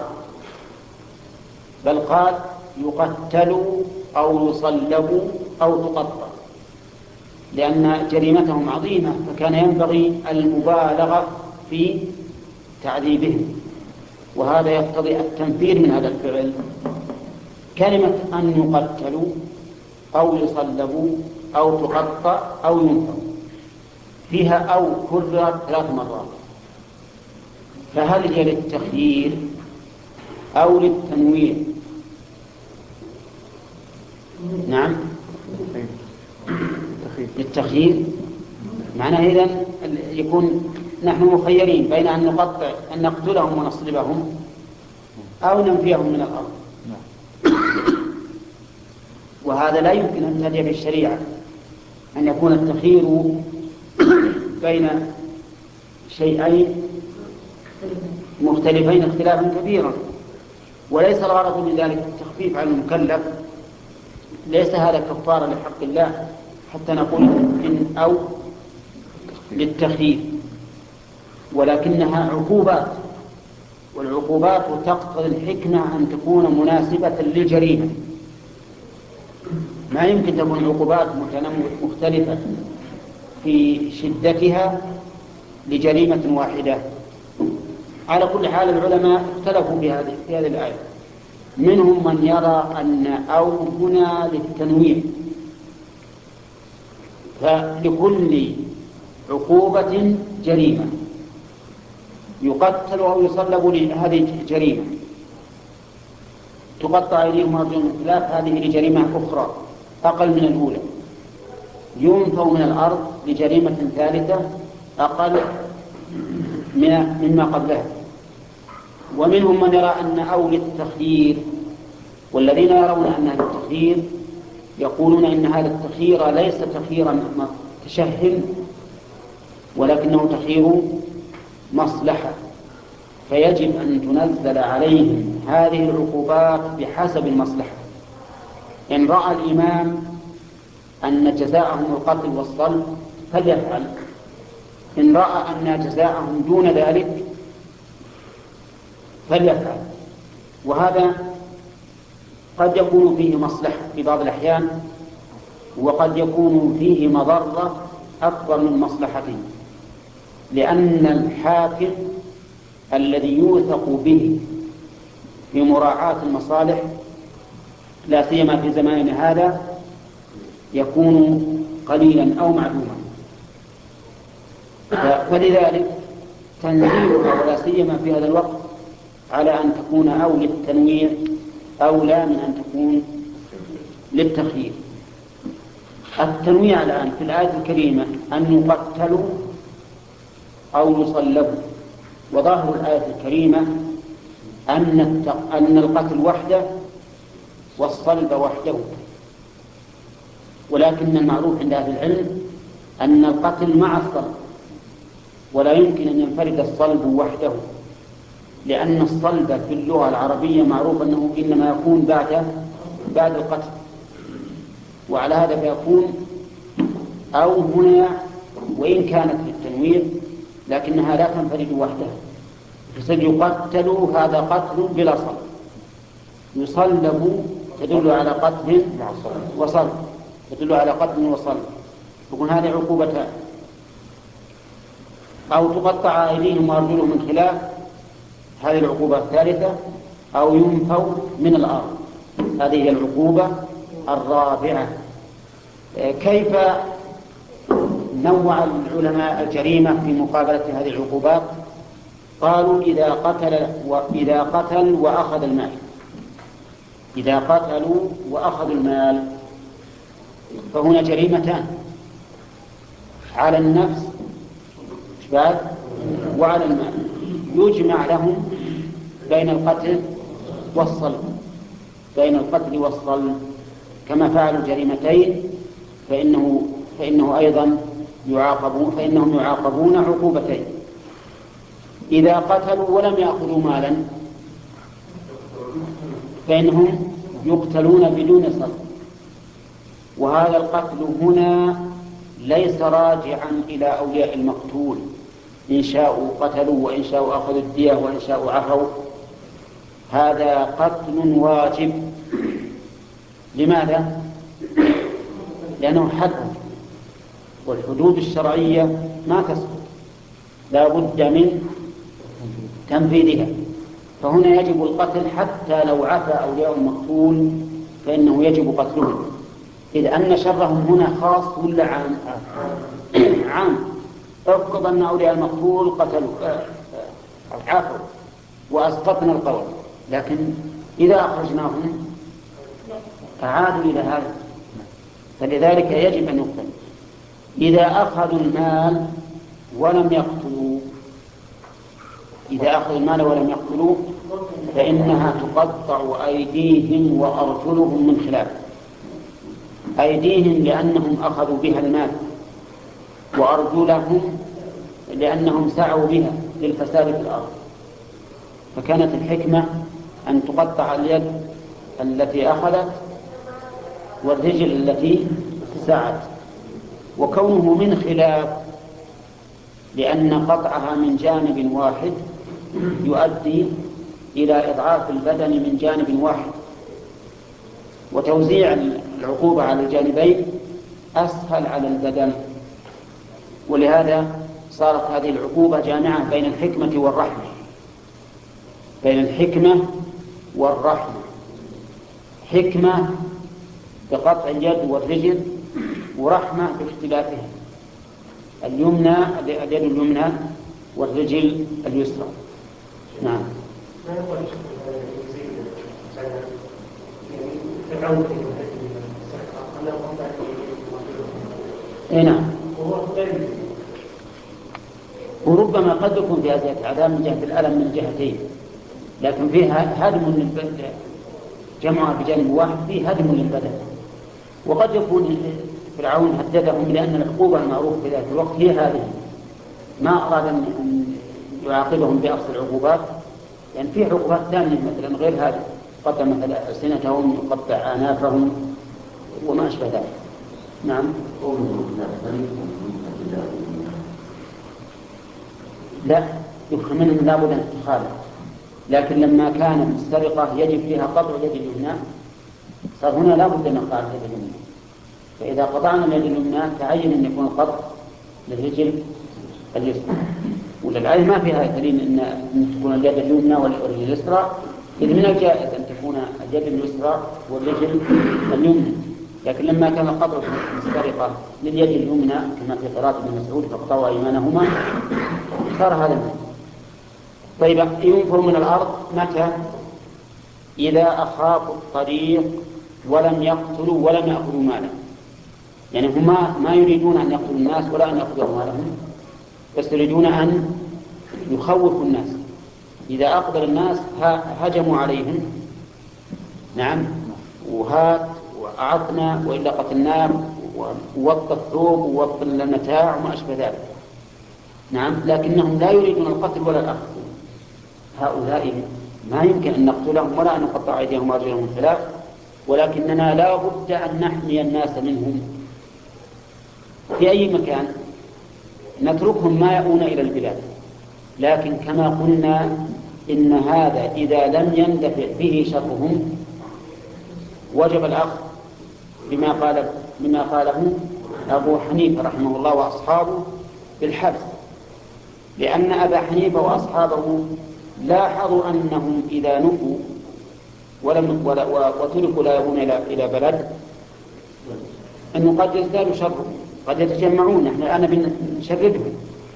بل قال يقتلوا أو يصلبوا أو تقطع، لأن جريمتهم عظيمة، فكان ينبغي المبالغة في تعذيبهم، وهذا يقتضي التنفير من هذا الفعل. كلمة أن يقتلوا أو يصلبوا أو تقطع أو ينفوا فيها أو كررت ثلاث مرات، فهل هي للتخيير أو للتنوير؟ نعم، للتخيير. معناه إذن يكون نحن مخيرين بين أن نقطع أن نقتلهم ونصلبهم أو ننفيهم من الأرض، وهذا لا يمكن أن تأتي في الشريعة، أن يكون التخيير بين شيئين مختلفين اختلافا كبيرا، وليس الغرض من ذلك التخفيف على المكلف. ليس هذا كفارة لحق الله حتى نقول إن أو للتخفيف، ولكنها عقوبات، والعقوبات تقتضي الحكمة أن تكون مناسبة للجريمة. ما يمكن تكون عقوبات مختلفة في شدتها لجريمة واحدة. على كل حال العلماء اختلفوا في هذه في هذه الآية، منهم من يرى أن أو هنا للتنويع، فلكل عقوبة جريمة، يقتل أو يصلب لهذه جريمة، تقطع أيديهم وأرجلهم من خلاف هذه لجريمة أخرى أقل من الأولى، ينفوا من الأرض لجريمة ثالثة أقل مما قبلها. ومنهم من يرى أن أو للتخيير، والذين يرون أنها للتخيير يقولون إن هذا التخيير ليس تخييرا تشهم، ولكنه تخيير مصلحة، فيجب أن تنزل عليهم هذه العقوبات بحسب المصلحة. إن رأى الإمام أن جزاءهم القتل والصلب فليفعل، إن رأى أن جزاءهم دون ذلك فليفعل. وهذا قد يكون فيه مصلحة في بعض الأحيان، وقد يكون فيه مضرة أكبر من مصلحته، لأن الحاكم الذي يوثق به في مراعاة المصالح لا سيما في زماننا هذا يكون قليلا أو معلوما، فلذلك تنزيلها ولا سيما في هذا الوقت على أن تكون أو للتنويع أولى من أن تكون للتخيير. التنويع الآن في الآية الكريمة أن يقتلوا أو يصلبوا، وظاهر الآية الكريمة أن أن القتل وحده والصلب وحده، ولكن المعروف عند أهل العلم أن القتل مع الصلب، ولا يمكن أن ينفرد الصلب وحده، لأن الصلب في اللغة العربية معروف أنه إنما يكون بعد بعد القتل، وعلى هذا فيكون أو هنا وإن كانت للتنوير لكنها لا تنفرد وحدها. فسد يقتلوا هذا قتل بلا صلب، يصلب تدل على قتل وصلب، تدل على قتل وصلب، تكون هذه عقوبتان. أو تقطع أيديهم وأرجلهم من خلاف، هذه العقوبة الثالثة. أو ينفوا من الأرض، هذه هي العقوبة الرابعة. كيف نوع العلماء الجريمة في مقابلة هذه العقوبات؟ قالوا إذا قتل وإذا قتل وأخذ المال، إذا قتلوا وأخذوا المال فهنا جريمتان، على النفس وعلى المال، يجمع لهم بين القتل والصلب، بين القتل والصلب كما فعلوا الجريمتين، فإنه فإنه أيضا يعاقبون فإنهم يعاقبون عقوبتين. إذا قتلوا ولم يأخذوا مالا فإنهم يقتلون بدون صلب، وهذا القتل هنا ليس راجعا إلى أولياء المقتول، إن شاءوا قتلوا وإن شاءوا أخذوا الدية وإن شاءوا عفوا، هذا قتل واجب. لماذا؟ لأنه حد، والحدود الشرعية ما تسقط، لا بد من تنفيذها، فهنا يجب القتل حتى لو عفى أولياء المقتول فإنه يجب قتلهم، إذ أن شرهم هنا خاص ولا عام؟ عام. افرض أن أولياء المقتول قتلوا عفوا وأسقطنا القول، لكن إذا أخرجناهم أعادوا إلى هذا، فلذلك يجب أن يقتل. إذا أخذوا المال ولم يقتلوا إذا أخذوا المال ولم يقتلوا فإنها تقطع أيديهم وأرجلهم من خلاف، أيديهم لأنهم أخذوا بها المال، وأرجلهم لأنهم سعوا بها للفساد في الأرض، فكانت الحكمة أن تقطع اليد التي أخذت والرجل التي سعت، وكونه من خلاف لأن قطعها من جانب واحد يؤدي إلى إضعاف البدن من جانب واحد، وتوزيع العقوبة على الجانبين أسهل على البدن، ولهذا صارت هذه العقوبة جامعة بين الحكمة والرحمة، بين الحكمة والرحمة، حكمة بقطع اليد والرجل ورحمة باختلافها، اليمنى اليد اليمنى والرجل اليسرى. نعم. اي نعم. وربما قد يكون في هذه العذاب من جهة الألم من جهتين، لكن فيها هدم للبدن، جمعها بجانب واحد فيه هدم للبدن. وقد يكون فرعون هددهم لأن العقوبة المعروفة في ذلك الوقت هي هذه، ما أراد أن يعاقبهم بأقصى العقوبات، لأن يعني في عقوبات ثانية مثلا غير هذه، قطع مثلا ألسنتهم، يقطع أعنافهم وما أشبه ذلك. نعم. لا، يفهم منهم لابد أن تخالف، لكن لما كان السرقة يجب فيها قطع اليد اليمنى صار هنا لابد أن نقطع اليد اليمنى، فإذا قطعنا اليد اليمنى تعين أن يكون القطع للرجل اليسرى. وللعلم ما فيها دليل أن تكون اليد اليمنى والرجل اليسرى، إذ من الجائز أن تكون اليد اليسرى والرجل اليمنى، لكن لما كان القطع في السرقة لليد اليمنى كما في قراءة ابن مسعود فاقطعوا أيمانهما صار هذا المعنى. طيب، ينفر من الأرض متى؟ إذا أخافوا الطريق ولم يقتلوا ولم يأخذوا مالا، يعني هما ما يريدون أن يقتلوا الناس ولا أن يأخذوا مالهم، بس يريدون أن يخوفوا الناس. إذا أقبل الناس هجموا عليهم، نعم، وهات وأعطنا وإلا قتلناه ووط الثوب ووط المتاع وما أشبه ذلك، نعم، لكنهم لا يريدون القتل ولا الأخذ. هؤلاء ما يمكن أن نقتلهم ولا أن نقطع أيديهم وأرجلهم من خلاف، ولكننا لا بد أن نحمي الناس منهم في أي مكان، نتركهم ما يأون إلى البلاد، لكن كما قلنا إن هذا إذا لم يندفع به شرهم وجب الأخذ بما قال بما قاله أبو حنيفة رحمه الله وأصحابه بالحبس، لأن أبا حنيفة وأصحابه لاحظوا أنهم إذا نفوا ولم وتركوا لا يؤون إلى إلى بلد أنه قد يزداد شرهم، قد يتجمعون، احنا الآن بنشردهم،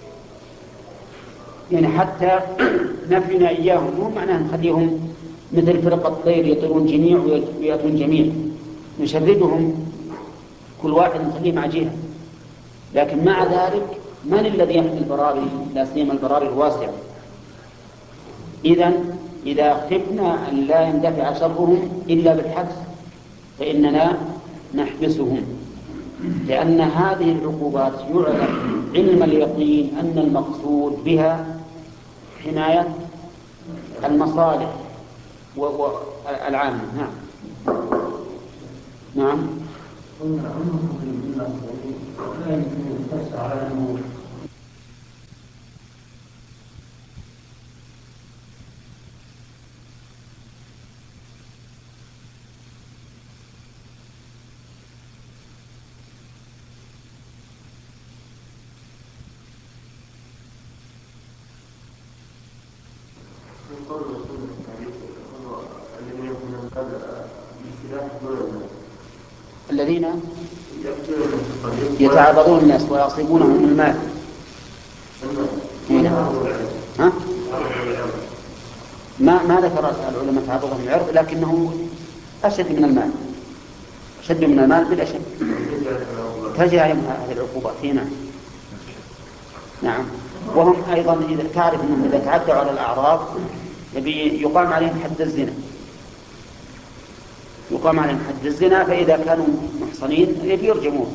يعني حتى نفينا إياهم مو معناه نخليهم مثل فرق الطير يطيرون جميع ويأتون جميع، نشردهم كل واحد نخليه مع جهة، لكن مع ذلك من الذي يحمي البراري، لا سيما البراري الواسعة؟ إذن إذا خفنا أن لا يندفع شرهم إلا بالحبس فإننا نحبسهم، لأن هذه العقوبات يعلم علم اليقين أن المقصود بها حماية المصالح والعامة. نعم نعم الذين يتعرضون الناس ويصيبونهم المال. ها؟ ما ما ذكر العلماء تعرضهم العرض، لكنه أشد من المال، أشد من المال بالأشد، تجي عليهم هذه العقوبات هنا. نعم. وهم أيضا إذا تعرف أنهم إذا تعدوا على الأعراض يقام عليهم حد الزنا، يقام عليهم حد الزنا، فإذا كانوا محصنين يرجمون.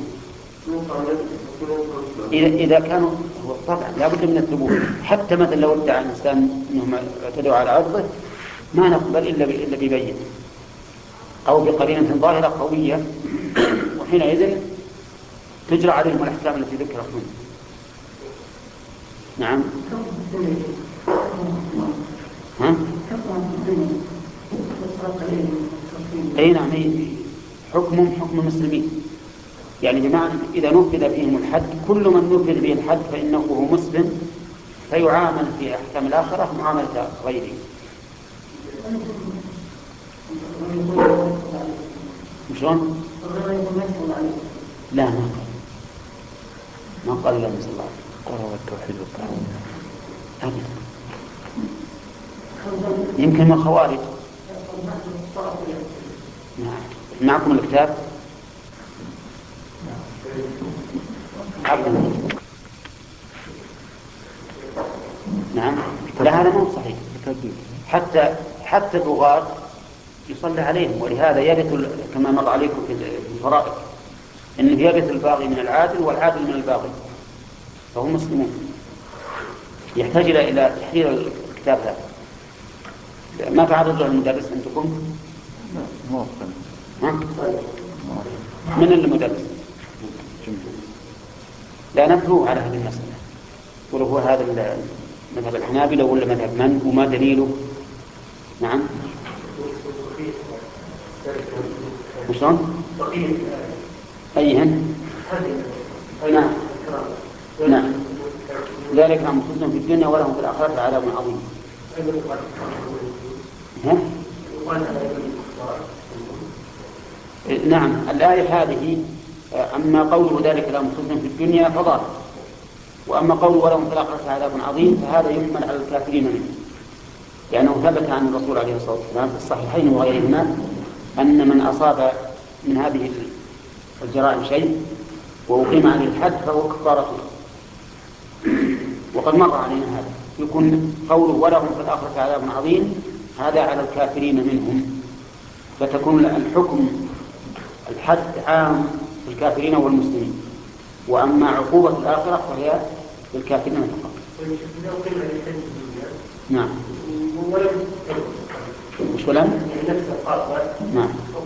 إذا إذا كانوا طبعا لا بد من الثبوت، حتى مثلا لو ادعى الإنسان أنهم اعتدوا على عرضه ما نقبل إلا إلا ببين أو بقرينة ظاهرة قوية، وحينئذ تجرى عليهم الأحكام التي ذكرت هنا. نعم. ها؟ أي نعم، حكم حكم المسلمين، يعني بمعنى إذا نفذ فيهم الحد كل من نفذ به الحد فإنه هو مسلم، فيعامل في أحكام الآخرة معاملة غيره. شلون؟ لا ما قال ما قال الله صلى الله عليه وسلم قرر التوحيد والطاعون أبدا، يمكن من الخوارج. معكم الكتاب؟ عبد. نعم. لا هذا مو صحيح، حتى حتى البغاة يصلى عليهم، ولهذا يرث كما مر عليكم في الفرائض انه يرث الباغي من العادل والعادل من الباغي، فهم مسلمون. يحتاج الى تحرير الكتاب هذا. ما تعرض له المدرس عندكم؟ ها؟ من المدرس؟ لا نبلوه على هذه المسألة، ولو هو هذا مذهب الحنابلة ولا مذهب من وما دليله. نعم. وشون؟ أيهن؟ نعم نعم. ذلك هم خزن في الدنيا ولهم في الآخرة عذاب عظيم. ها؟ نعم. الآية هذه أما قوله ذلك لهم خزن في الدنيا فضال، وأما قوله ولهم في الآخرة عذاب عظيم فهذا يحمل على الكافرين منه، لأنه ثبت عن الرسول عليه الصلاة والسلام في الصحيحين وغيرهما أن من أصاب من هذه الجرائم شيء وأقيم عليه الحد فهو كفارته، وقد مر علينا هذا. يكون قوله ولهم في الآخرة عذاب عظيم هذا على الكافرين منهم، فتكون الحكم الحد عام في الكافرين والمسلمين، وأما عقوبة الآخرة فهي للكافرين فقط. نعم. مش ولم؟ نعم.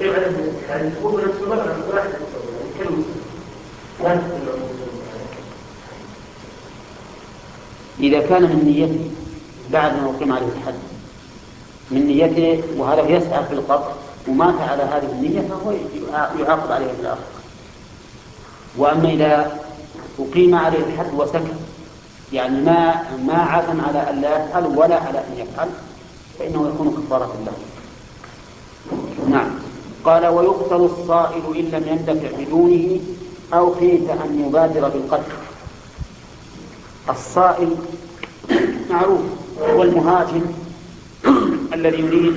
إذا كان من نيته بعد ما أقيم عليه الحد من نيته وهذا يسعى في القبر ومات على هذه النية فهو يعاقب عليه في الآخرة. وأما إذا أقيم عليه الحد وسكت، يعني ما ما عزم على أن لا يفعل ولا على أن يفعل، فإنه يكون كفارة له. نعم. قال ويقتل الصائل إن لم يندفع بدونه أو خيف أن يبادر بالقتل. الصائل معروف هو المهاجم الذي يريد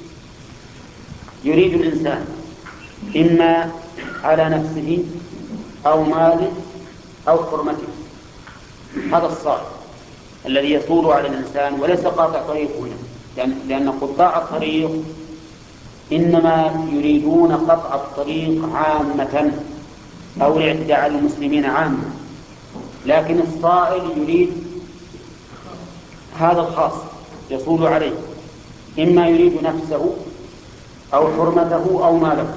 يريد الإنسان إما على نفسه أو ماله أو حرمته. هذا الصائل الذي يصول على الإنسان وليس قاطع طريق هنا، لأن قطاع الطريق إنما يريدون قطع الطريق عامة أو الاعتداء على المسلمين عامة، لكن الصائل يريد هذا الخاص يصول عليه، إما يريد نفسه أو حرمته أو ماله.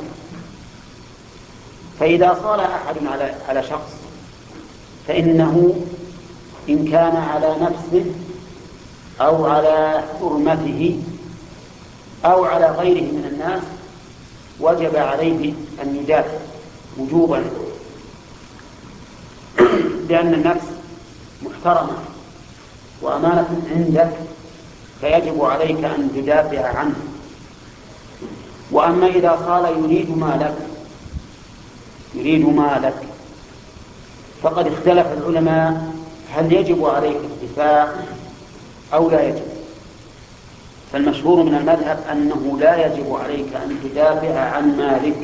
فإذا صال أحد على على شخص فإنه إن كان على نفسه أو على حرمته أو على غيره من الناس وجب عليه أن يدافع وجوبا، لأن النفس محترمة وأمانة عندك، فيجب عليك أن تدافع عنه. وأما إذا قال يريد مالك يريد مالك فقد اختلف العلماء هل يجب عليك الدفاع أو لا يجب. فالمشهور من المذهب أنه لا يجب عليك أن تدافع عن مالك،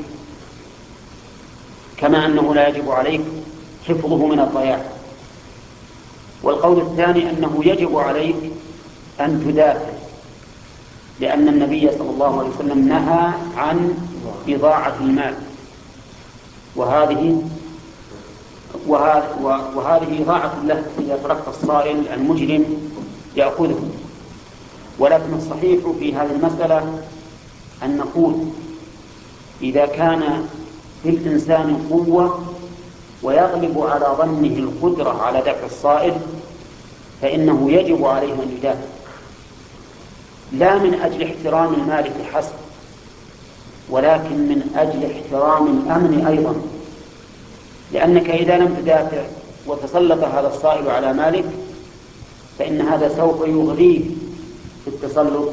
كما أنه لا يجب عليك حفظه من الضياع. والقول الثاني أنه يجب عليك أن تدافع، لأن النبي صلى الله عليه وسلم نهى عن إضاعة المال، وهذه وهذه إضاعة له إذا تركت الصائل المجرم يأخذه. ولكن الصحيح في هذه المسألة أن نقول إذا كان في الإنسان قوة ويغلب على ظنه القدرة على دفع الصائل فإنه يجب عليه أن يدافع، لا من أجل احترام المال حسب، ولكن من أجل احترام الأمن أيضا، لأنك إذا لم تدافع وتسلط هذا الصائل على مالك فإن هذا سوف يغريه في التسلط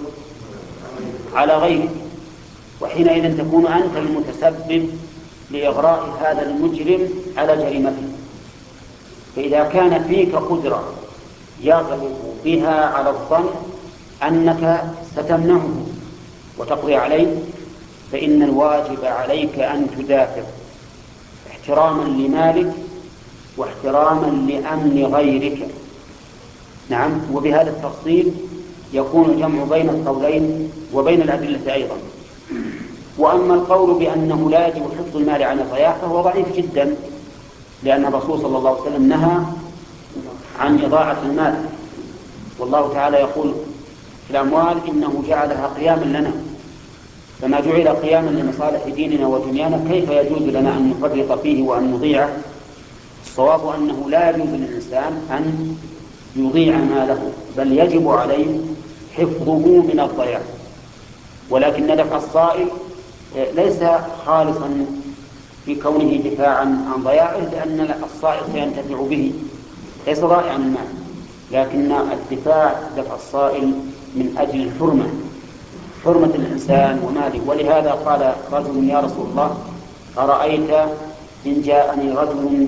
على غيره، وحينئذ تكون أنت المتسبب لإغراء هذا المجرم على جريمته. فإذا كان فيك قدرة يغلب بها على الظن أنك ستمنعه وتقضي عليه فإن الواجب عليك أن تدافع احتراما لمالك واحتراما لأمن غيرك. نعم، وبهذا التفصيل يكون الجمع بين القولين وبين الأدلة أيضا. وأما القول بأنه لا يجب حفظ المال عن الضياع فهو ضعيف جدا، لأن الرسول صلى الله عليه وسلم نهى عن إضاعة المال، والله تعالى يقول في الأموال إنه جعلها قياما لنا، فما جعل قياما لمصالح ديننا ودنيانا كيف يجوز لنا أن نفرط فيه وأن نضيعه؟ الصواب أنه لا يجوز للإنسان أن يضيع ماله، بل يجب عليه حفظه من الضياع. ولكن دفع الصائل ليس خالصا في كونه دفاعا عن ضياعه، لأن الصائل سينتفع به ليس ضائعا المال، لكن الدفاع دفع الصائل من أجل الحرمة، حرمة الإنسان وماله. ولهذا قال رجل يا رسول الله أرأيت إن جاءني رجل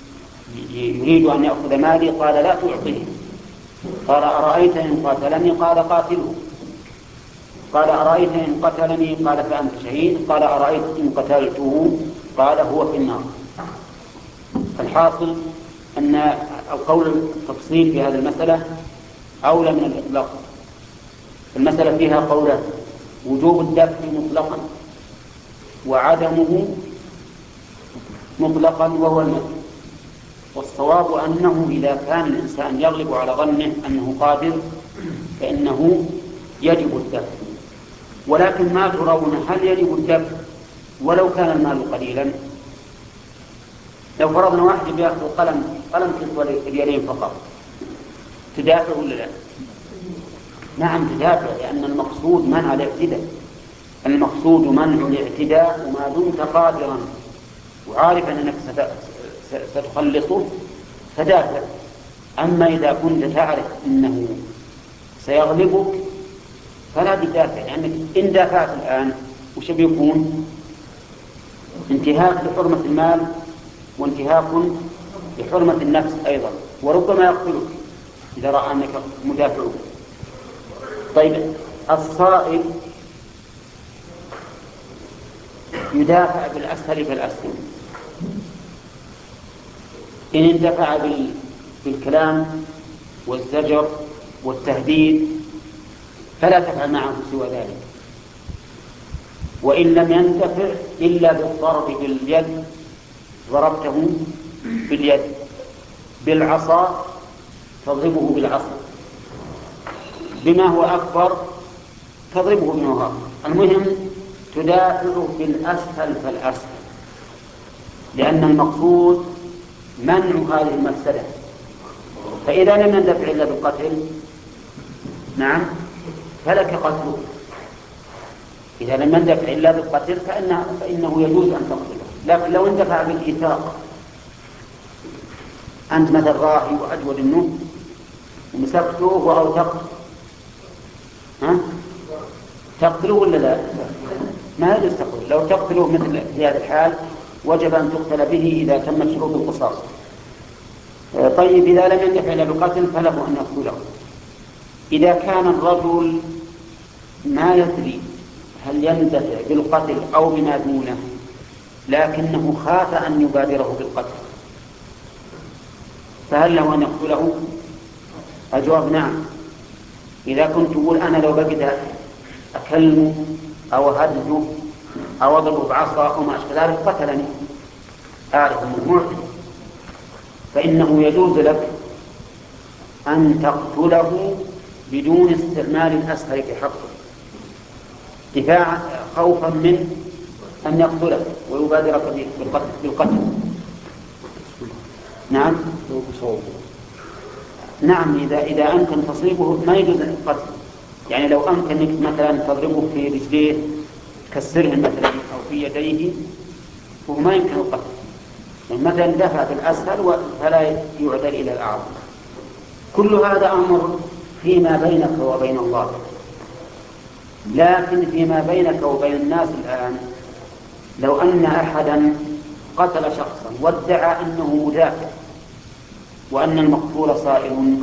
يريد أن يأخذ مالي قال لا تعطيه، قال أرأيت إن قاتلني قال قاتله، قال أرأيت إن قتلني قال فأنت شهيد، قال أرأيت إن قتلته قال هو في النار. الحاصل أن القول التفصيل في هذه المسألة أولى من الإطلاق. المسألة فيها قولان: وجوب الدفع مطلقا وعدمه مطلقا وهو المذهب. والصواب أنه إذا كان الإنسان يغلب على ظنه أنه قادر فإنه يجب الدفع. ولكن ما ترون هل يجب الدفع ولو كان المال قليلا؟ لو فرضنا واحد يأخذ قلم قلم كسوة اليدين فقط، تدافع ولا لا؟ نعم تدافع، لأن المقصود منع الاعتداء، المقصود منع الاعتداء، وما دمت قادرا وعارفا أنك ستخلصه فدافع. أما إذا كنت تعرف أنه سيغلبك فلا تدافع، لأنك إن دافعت الآن وش بيكون؟ انتهاك لحرمة المال وانتهاك لحرمة النفس أيضا، وربما يقتلك إذا رأى أنك مدافعه. طيب الصائل يدافع بالأسهل فالأسهل، إن اندفع بالكلام والزجر والتهديد فلا تفعل معه سوى ذلك، وإن لم يندفع إلا بالضرب باليد ضربته باليد، بالعصا تضربه بالعصا، بما هو أكبر تضربه بما هو أكبر. المهم تدافع بالأسهل فالأسهل، لأن المقصود منع هذه المفسدة. فإذا لم يندفع إلا بالقتل نعم فلك قتله، إذا لم يندفع إلا بالقتل فإنه, فإنه يجوز أن تقتله. لكن لو اندفع بالإيثاق، أنت مثل راهي وأجود منه ومسكته وأوثقت، ها؟ تقتله ولا لا؟ ما يجوز تقتله. لو تقتله مثل في هذا الحال وجب أن تقتل به إذا تمت شروط القصاص. طيب إذا لم يندفع إلا بالقتل فله أن يقتله. إذا كان الرجل ما يدري هل يندفع بالقتل أو بما دونه، لكنه خاف أن يبادره بالقتل، فهل له أن يقتله؟ الجواب نعم. إذا كنت تقول أنا لو بقيت أكلمه أو أهدده أو أضربه بعصا أو ما أشبه ذلك قتلني، أعرف أنه معتد، فإنه يجوز لك أن تقتله بدون استعمال الأسهل في حقه، دفاعا خوفا من أن يقتلك ويبادرك بالقتل. نعم نعم إذا إذا أمكن تصريبه ما يجوز القتل. يعني لو أمكنك مثلا تضربه في رجليه تكسرهم مثلا أو في يديه فهو ما يمكن القتل، يعني مثلا دفع بالأسهل فلا يعدل إلى الأعظم. كل هذا أمر فيما بينك وبين الله، لكن فيما بينك وبين الناس الآن لو أن أحدا قتل شخصا وادعى أنه مدافع وأن المقتول صائل،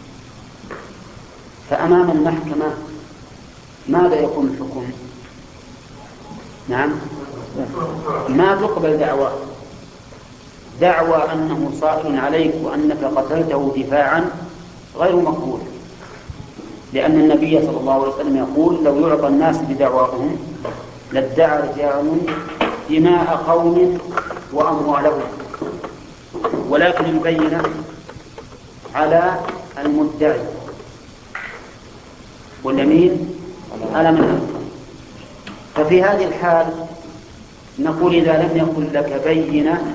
فأمام المحكمة ماذا يكون الحكم؟ نعم ما تقبل دعوى دعوى أنه صائل عليك وأنك قتلته دفاعا غير مقبول، لأن النبي صلى الله عليه وسلم يقول لو يعطى الناس بدعواهم لادعى رجال دماء قوم وأموالهم، ولكن البينة على المدعي واليمين على من أنكر. ففي هذه الحال نقول إذا لم يكن لك بينة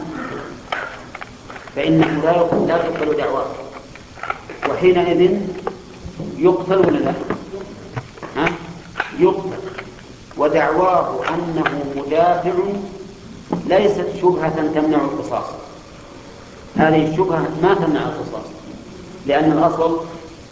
فإنه لا تقبل دعواك، وحينئذ يقتل ولا لا؟ ها؟ يقتل. ودعواه أنه مدافع ليست شبهة تمنع القصاص، هذه الشبهة ما تمنع القصاص، لأن الأصل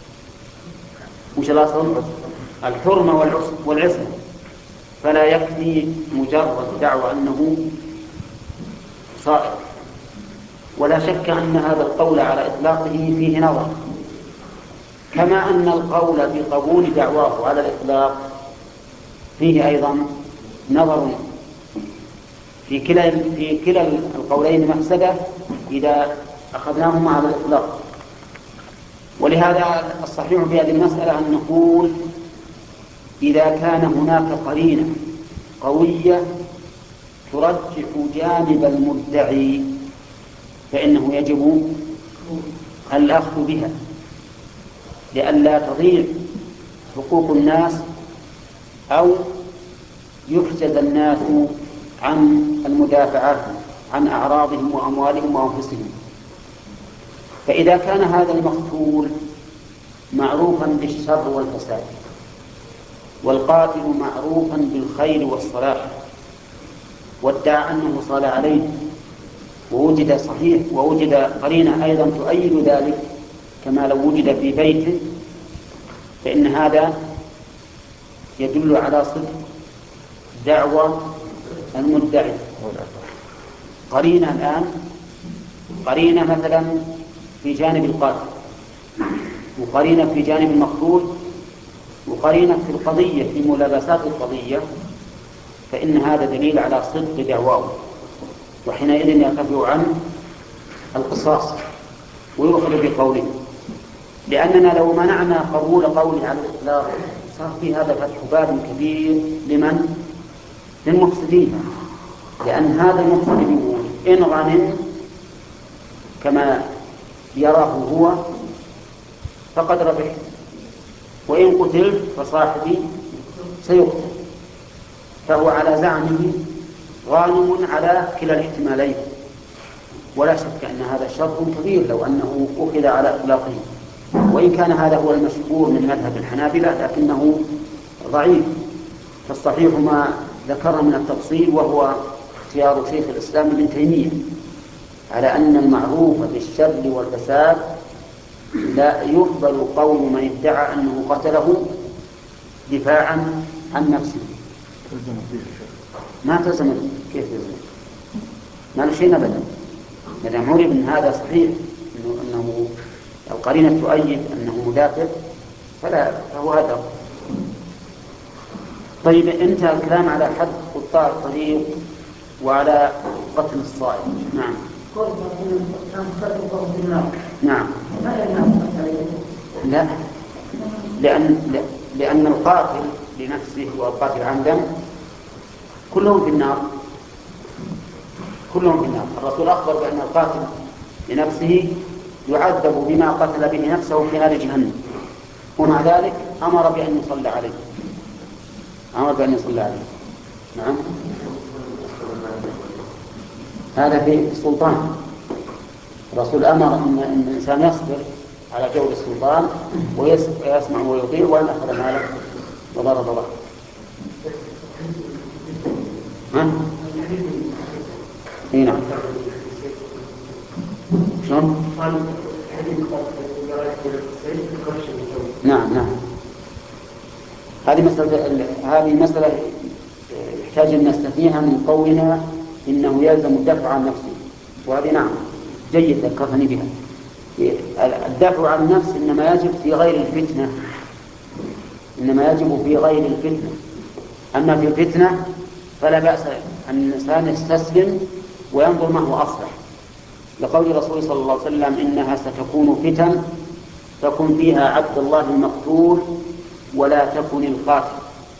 وش الأصل؟ الحرمة والعصمة، فلا يكفي مجرد دعوى أنه صائر. ولا شك أن هذا القول على إطلاقه فيه نظر، كما أن القول بقبول دعواه على الإطلاق فيه أيضا نظر. في كلا في كلا القولين مفسدة إذا أخذناهما على الإطلاق. ولهذا الصحيح في هذه المسألة أن نقول إذا كان هناك قرينة قوية ترجح جانب المدعي فإنه يجب الأخذ بها لئلا تضيع حقوق الناس أو يحجز الناس عن المدافعات عن أعراضهم وأموالهم وأنفسهم. فإذا كان هذا المقتول معروفا بالشر والفساد والقاتل معروفا بالخير والصلاح وادعى أنه صلى عليه ووجد صحيح ووجد قرينة أيضا تؤيد ذلك كما لو وجد في بيت، فإن هذا يدل على صدق دعوى المدعي قرينة الآن، قرينة مثلا في جانب القاتل، وقرينة في جانب المقتول، وقرينة في القضية في ملابسات القضية، فإن هذا دليل على صدق دعواه، وحينئذ يرتفع عنه القصاص ويؤخذ بقوله. لأننا لو منعنا قبول قوله على الإطلاق صار في هذا فتح باب كبير لمن؟ للمفسدين، لأن هذا المفسد يقول إن غنم كما يراه هو فقد ربح، وإن قتل فصاحبي سيقتل، فهو على زعمه غانم على كلا الاحتمالين. ولا شك أن هذا شر كبير لو أنه أخذ على إطلاقه، وإن كان هذا هو المشهور من مذهب الحنابلة لكنه ضعيف. فالصحيح ما ذكر من التفصيل، وهو اختيار شيخ الإسلام ابن تيمية، على أن المعروف بالشر والفساد لا يقبل قول من ادعى أنه قتله دفاعا عن نفسه. ما تلزم، كيف تلزم؟ ما له شيء أبدا. إذا عرف أن هذا صحيح، إنه, إنه القرينة تؤيد أنه مدافع، فلا فهو هذا. طيب، انتهى الكلام على حد قطاع الطريق وعلى قتل الصائم. نعم. نعم. لا، لأن لأن القاتل لنفسه والقاتل عمدا كلهم في النار، كلهم في النار. الرسول أخبر بأن القاتل لنفسه يعذب بما قتل به نفسه في نار جهنم، ومع ذلك أمر بأن يصلى عليه، أمر بأن يصلى عليه. نعم. هذا في السلطان. الرسول أمر أن الإنسان يصبر على جور السلطان ويسمع ويطيع، وأن أخذ ماله وضرب ظهره. ها؟ اي نعم. شلون؟ نعم نعم. هذه مسألة، هذه مسألة يحتاج أن نستثنيها من قولنا إنه يلزم الدفع عن نفسه، وهذه نعم جيد ذكرتني بها. الدفع عن النفس إنما يجب في غير الفتنة، إنما يجب في غير الفتنة. أما في الفتنة فلا بأس أن الإنسان يستسلم وينظر ما هو أصلح، لقول الرسول صلى الله عليه وسلم إنها ستكون فتن تكن فيها عبد الله المقتول ولا تكن القاتل.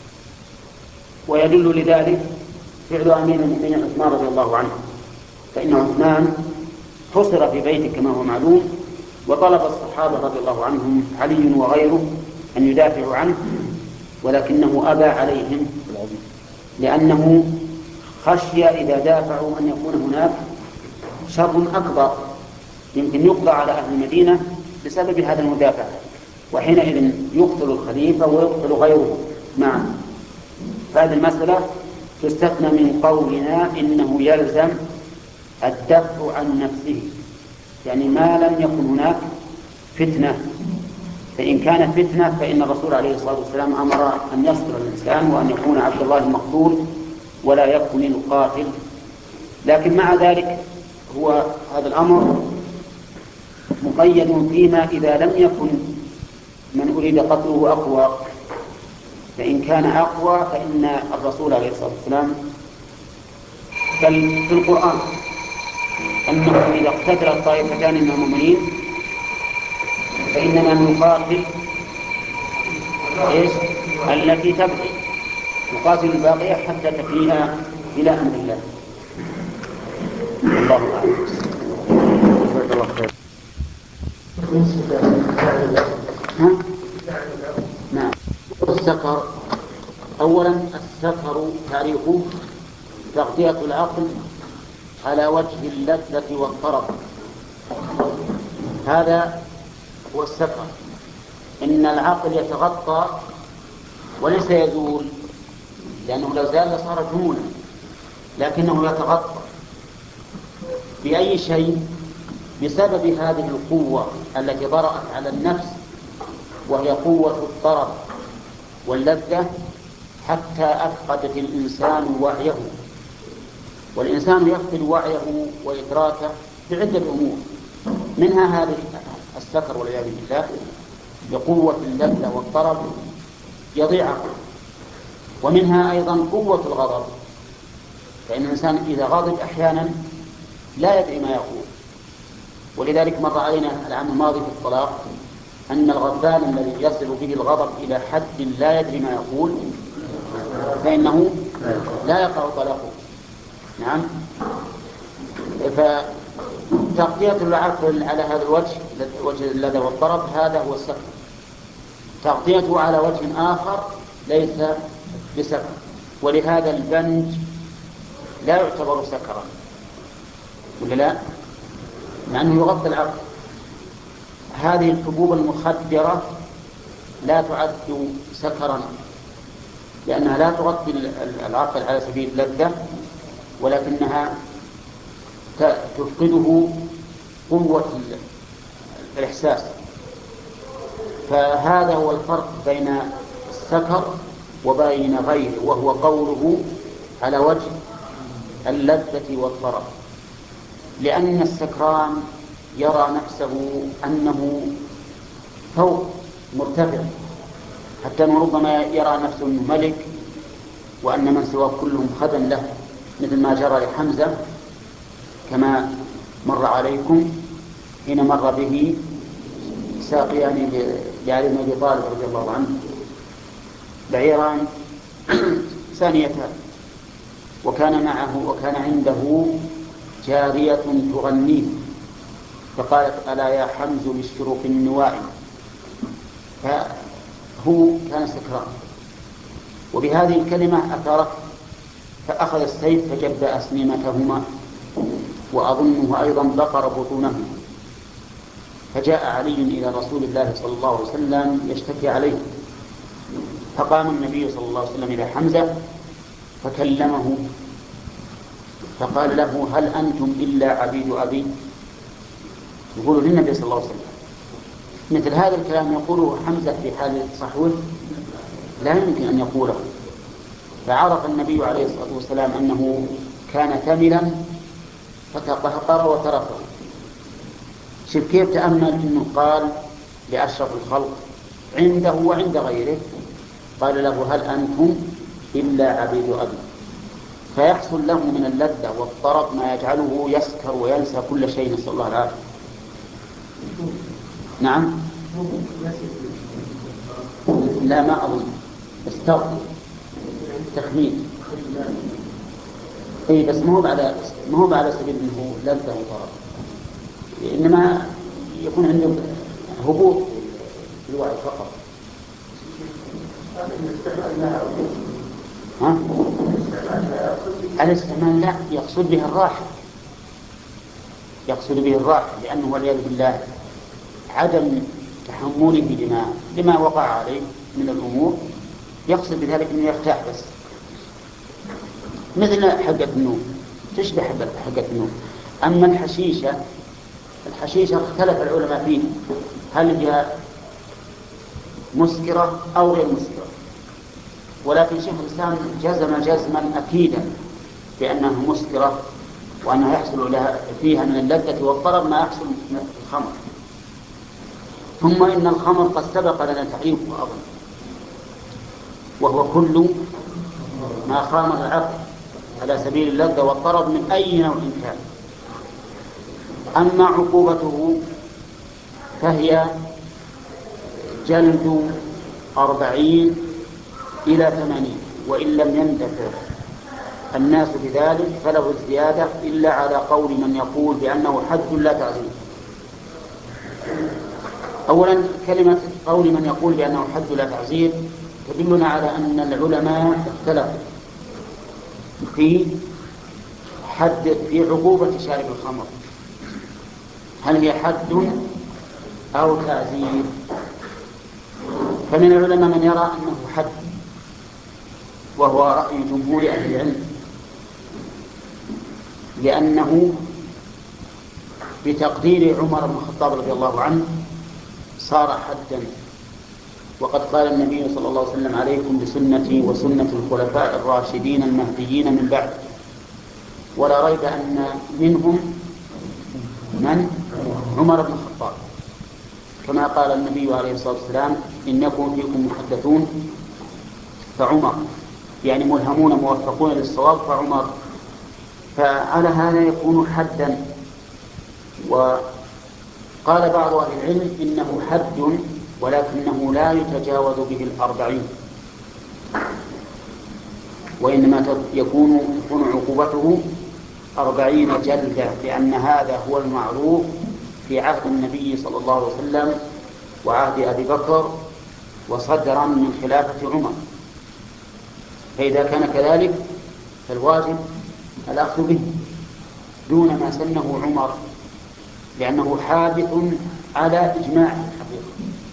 ويدل لذلك فعل أمير المؤمنين عثمان رضي الله عنه، فإن عثمان حصر في بيته كما هو معلوم، وطلب الصحابة رضي الله عنهم علي وغيره أن يدافعوا عنه، ولكنه أبى عليهم، لأنه خشي إذا دافعوا أن يكون هناك شر أكبر يمكن يقضى على أهل المدينة بسبب هذا المدافع، وحينئذ يقتل الخليفة ويقتل غيره معا. فهذه المسألة تستثنى من قولنا إنه يلزم الدفع عن نفسه، يعني ما لم يكن هناك فتنة. فإن كانت فتنة فإن الرسول عليه الصلاة والسلام أمر أن يصبر الإنسان وأن يكون عبد الله المقتول ولا يكن القاتل. لكن مع ذلك هو هذا الأمر مقيد فيما إذا لم يكن من أريد قتله أقوى. فإن كان أقوى فإن الرسول عليه الصلاة والسلام بل في القرآن أنه إذا اقتتل الطائفتان من المؤمنين فإننا نقاتل إيش؟ التي تبغي، نقاتل الباقية حتى تفيها إلى أمر الله. الله أعلم. ها؟ نعم. السكر أولا، السكر تعريفه تغطية العقل على وجه اللذة والطرب، هذا هو السكر. إن العقل يتغطى وليس يزول، لأنه لو زال لصار جنونا، لكنه يتغطى بأي شيء؟ بسبب هذه القوة التي طرأت على النفس، وهي قوة الطرب واللذة، حتى أفقدت الإنسان وعيه والإنسان يفقد وعيه وإدراكه بعدة أمور، منها هذه السكر والعياذ بالله بقوة اللذة والطرب يضيع عقله، ومنها أيضا قوة الغضب، فإن الإنسان إذا غضب أحيانا لا يدري ما يقول. ولذلك مر علينا العام الماضي في الطلاق أن الغضبان الذي يصل به الغضب إلى حد لا يدري ما يقول فإنه لا يقع طلاقه. نعم. فتغطية العقل على هذا الوجه، وجه اللذة والطرب، هذا هو السكر. تغطيته على وجه آخر ليس بسكر، ولهذا البنج لا يعتبر سكرا، ولا لا؟ لأنه يغطي العقل. هذه الحبوب المخدرة لا تعد سكرا، لأنها لا تغطي العقل على سبيل اللذة، ولكنها تفقده قوة الإحساس. فهذا هو الفرق بين السكر وبين غيره، وهو قوله على وجه اللذة والطرب، لأن السكران يرى نفسه أنه فوق مرتفع، حتى أنه ربما يرى نفسه أنه ملك، وأن من سواه كلهم خدم له، مثل ما جرى لحمزة كما مر عليكم حين مر به ساقيان لعلي بن أبي طالب رضي الله عنه بعيران ثانيتان، وكان معه وكان عنده جارية تغنيه، فقالت ألا يا حمز للشروق النواعي، فهو كان سكران، وبهذه الكلمة أثارته، فأخذ السيف فجب أسنمتهما، وأظنه أيضا بقر بطونهما، فجاء علي إلى رسول الله صلى الله عليه وسلم يشتكي عليه، فقام النبي صلى الله عليه وسلم إلى حمزة فكلمه فقال له هل أنتم إلا عبيد أبي؟ يقول للنبي صلى الله عليه وسلم مثل هذا الكلام يقوله حمزة في حال صحوه لا يمكن أن يقوله، فعرف النبي عليه الصلاة والسلام أنه كان ثملا فتقهقر وتركه. شوف كيف تأمل أنه قال لأشرف الخلق عنده وعند غيره، قال له هل أنتم إلا عبيد أبي، فيحصل له من اللذة والطرب ما يجعله يسكر وينسى كل شيء، نسأل الله العافية. نعم. لا ما أظن، استغفر تخمين. اي بس ما هو على ما هو على سبيل انه لذة وطرب، انما يكون عنده هبوط في الوعي فقط. ها؟ الاستعمال لا يقصد به الراحة، يقصد به الراحة، لأنه والعياذ بالله عدم تحمله لما لما وقع عليه من الأمور يقصد بذلك أنه يرتاح بس، مثل حقة النوم، تشبه حقة النوم. أما الحشيشة الحشيشة اختلف العلماء فيه هل هي مسكرة أو غير مسكرة، ولكن شيخ الإسلام جزم جزما أكيدا بأنها مسكرة، وأنها يحصل لها فيها من اللذة والطرب ما يحصل من الخمر. ثم إن الخمر قد سبق لنا تعريفه أظن، وهو كل ما خامر العقل على سبيل اللذة والطرب من أي نوع كان. أما عقوبته فهي جلد أربعين إلى ثمانين، وإن لم يندفع الناس بذلك فله الزيادة إلا على قول من يقول بأنه حد لا تعزير. أولا كلمة قول من يقول بأنه حد لا تعزير تدلنا على أن العلماء اختلفوا في حد في عقوبة شارب الخمر، هل هي حد أو تعزير؟ فمن العلماء من يرى أنه حد، وهو رأي جمهور أهل العلم، لأنه بتقدير عمر بن الخطاب رضي الله عنه صار حدا، وقد قال النبي صلى الله عليه وسلم عليكم بسنتي وسنة الخلفاء الراشدين المهديين من بعد، ولا ريب أن منهم من عمر بن الخطاب، كما قال النبي عليه الصلاة والسلام إن يكن فيكم محدثون فعمر، يعني ملهمون موفقون للصواب فعمر. فعلى هذا يكون حدا. وقال بعض أهل العلم إنه حد ولكنه لا يتجاوز به الأربعين، وإنما يكون تكون عقوبته أربعين جلدة، لأن هذا هو المعروف في عهد النبي صلى الله عليه وسلم وعهد أبي بكر وصدرا من خلافة عمر. فإذا كان كذلك فالواجب الأخذ به دون ما سنه عمر، لأنه حادث على إجماع الحقيقة.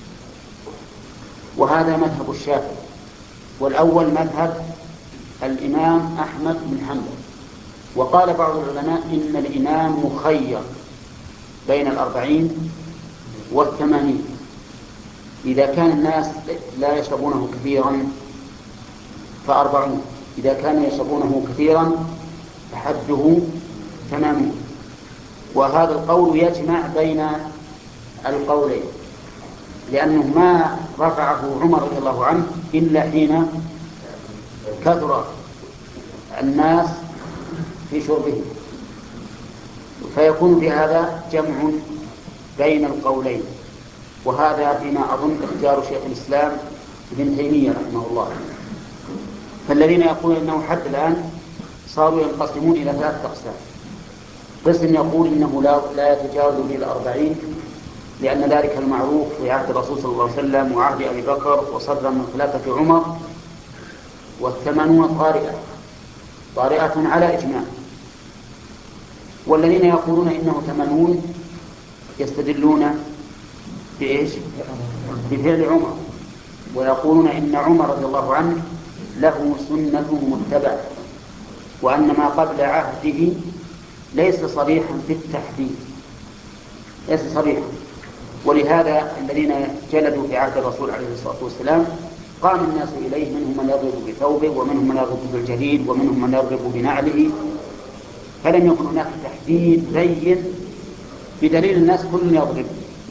وهذا مذهب الشافعي، والأول مذهب الإمام أحمد بن حنبل. وقال بعض العلماء إن الإمام مخير بين الأربعين والثمانين، إذا كان الناس لا يشربونه كثيرا فأربعون، إذا كانوا يشربونه كثيرا فحده ثمانون. وهذا القول يجمع بين القولين، لأنه ما رفعه عمر رضي الله عنه إلا حين كثر الناس في شربه، فيكون في هذا جمع بين القولين. وهذا فيما أظن اختيار شيخ الإسلام ابن تيمية رحمه الله. فالذين يقولون إنه حد الآن صاروا ينقسمون إلى ثلاثة أقسام. قسم يقول إنه لا, لا يتجاوز به الأربعين، لأن ذلك المعروف في عهد الرسول صلى الله عليه وسلم وعهد أبي بكر وصدرا من خلافة عمر. والثمانون طارئة طارئة على إجماع. والذين يقولون إنه ثمانون يستدلون بإيش؟ بفعل عمر، ويقولون إن عمر رضي الله عنه له سنة متبعة، وأن ما قبل عهده ليس صريحا في التحديد، ليس صريحا. ولهذا الذين جلدوا في عهد الرسول عليه الصلاة والسلام قام الناس إليه، منهم من يضرب بثوبه ومنهم من يضرب بالجليد ومنهم من يضرب بنعله، فلم يكن هناك تحديد بين بدليل الناس كل يضرب،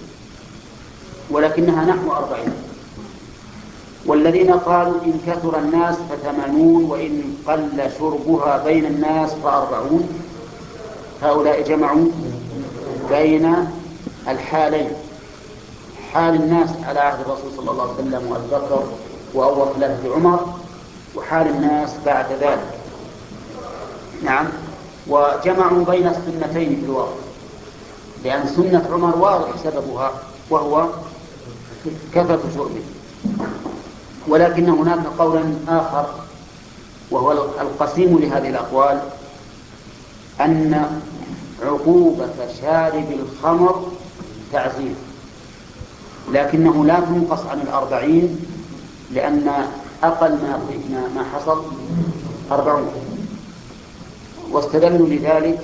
ولكنها نحو أربعين. والذين قالوا إن كثر الناس فثمانون وإن قل شربها بين الناس فأربعون، هؤلاء جمعوا بين الحالين، حال الناس على عهد الرسول صلى الله عليه وسلم وأبي بكر وأول خلافة عمر، وحال الناس بعد ذلك. نعم. وجمعوا بين السنتين في الواقع، لأن سنة عمر واضح سببها وهو كثرة شربه. ولكن هناك قولا آخر وهو القسيم لهذه الأقوال، أن عقوبة شارب الخمر تعزير، لكنه لا تنقص عن الأربعين، لأن أقل ما ما حصل أربعون. واستدلوا لذلك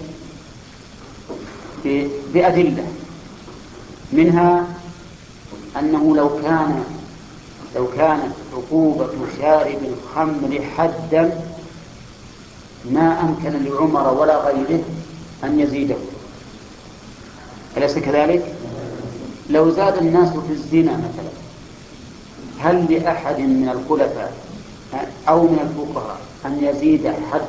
بأدلة، منها أنه لو كان لو كانت عقوبة شارب الخمر حدا ما أمكن لعمر ولا غيره أن يزيده. أليس كذلك؟ لو زاد الناس في الزنا مثلا، هل لأحد من الخلفاء أو من الفقهاء أن يزيد حد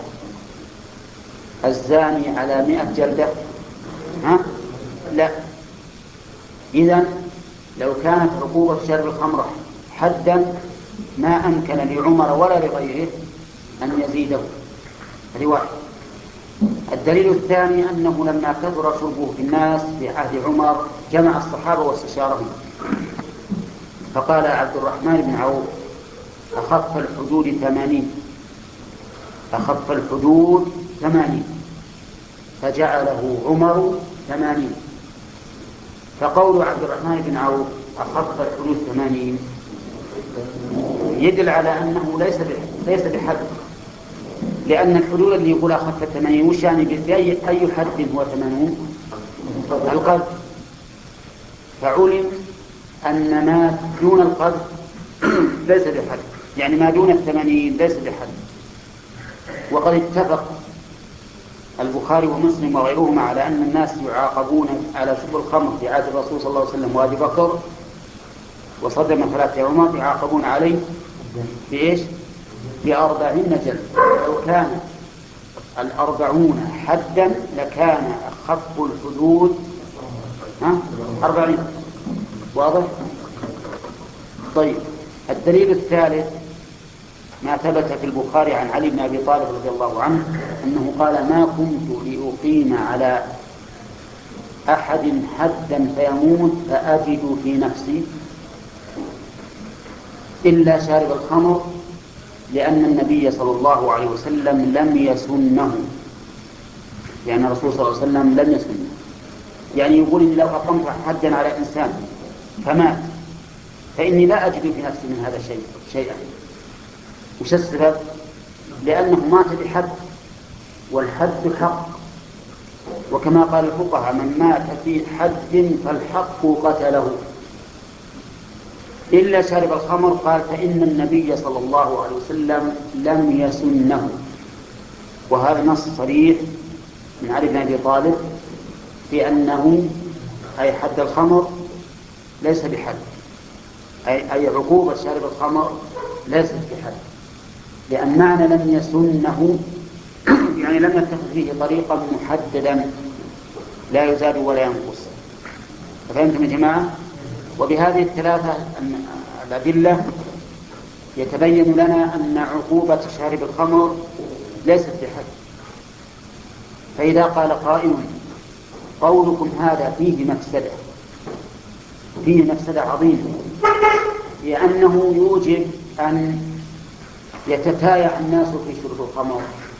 الزاني على مئة جلدة؟ ها؟ لا. إذن لو كانت عقوبة شرب الخمر حدا ما أمكن لعمر ولا لغيره أن يزيده. هذه واحد. الدليل الثاني أنه لما كثر شربه في الناس في عهد عمر جمع الصحابة واستشارهم، فقال عبد الرحمن بن عوف أخف الحدود ثمانين أخف الحدود ثمانين فجعله عمر ثمانين. فقول عبد الرحمن بن عوف أخف الحدود ثمانين يدل على أنه ليس ليس بحد، لأن الحدود اللي يقول أخف الثمانين وش يعني بأي أي حد هو ثمانون؟ القذف. فعلم أن ما دون القذف ليس بحد، يعني ما دون الثمانين ليس بحد. وقد اتفق البخاري ومسلم وغيرهما على أن الناس يعاقبون على شرب الخمر في عهد الرسول صلى الله عليه وسلم وأبي بكر وصدر من ثلاثة عمر يعاقبون عليه بإيش؟ بأربعين جلد. لو كان الأربعون حدا لكان أخف الحدود ها؟ أربعين. واضح؟ طيب، الدليل الثالث ما ثبت في البخاري عن علي بن أبي طالب رضي الله عنه أنه قال: ما كنت لأقيم على أحد حدا فيموت فأجد في نفسي إلا شارب الخمر، لأن النبي صلى الله عليه وسلم لم يسنه، لأن الرسول صلى الله عليه وسلم لم يسنه. يعني يقول إني لو أقمت حدا على إنسان فمات فإني لا أجد في نفسي من هذا الشيء شيئا. وش السبب؟ لأنه مات بحد، والحد حق، وكما قال الفقهاء: من مات في حد فالحق قتله. إلا شارب الخمر قال: فإن النبي صلى الله عليه وسلم لم يسنه. وهذا نص صريح من علي بن أبي طالب في أنه أي حد الخمر ليس بحد، أي, أي عقوبة شارب الخمر ليست بحد، لأن معنى لم يسنه يعني لم يتخذ فيه طريقا محددا لا يزاد ولا ينقص. فهمتم يا جماعة؟ وبهذه الثلاثة الأدلة يتبين لنا أن عقوبة شارب الخمر ليست بحد. فإذا قال قائل: قولكم هذا فيه مفسدة، فيه مفسدة عظيمة، لأنه يوجب أن يتتايع الناس في شرب الخمر،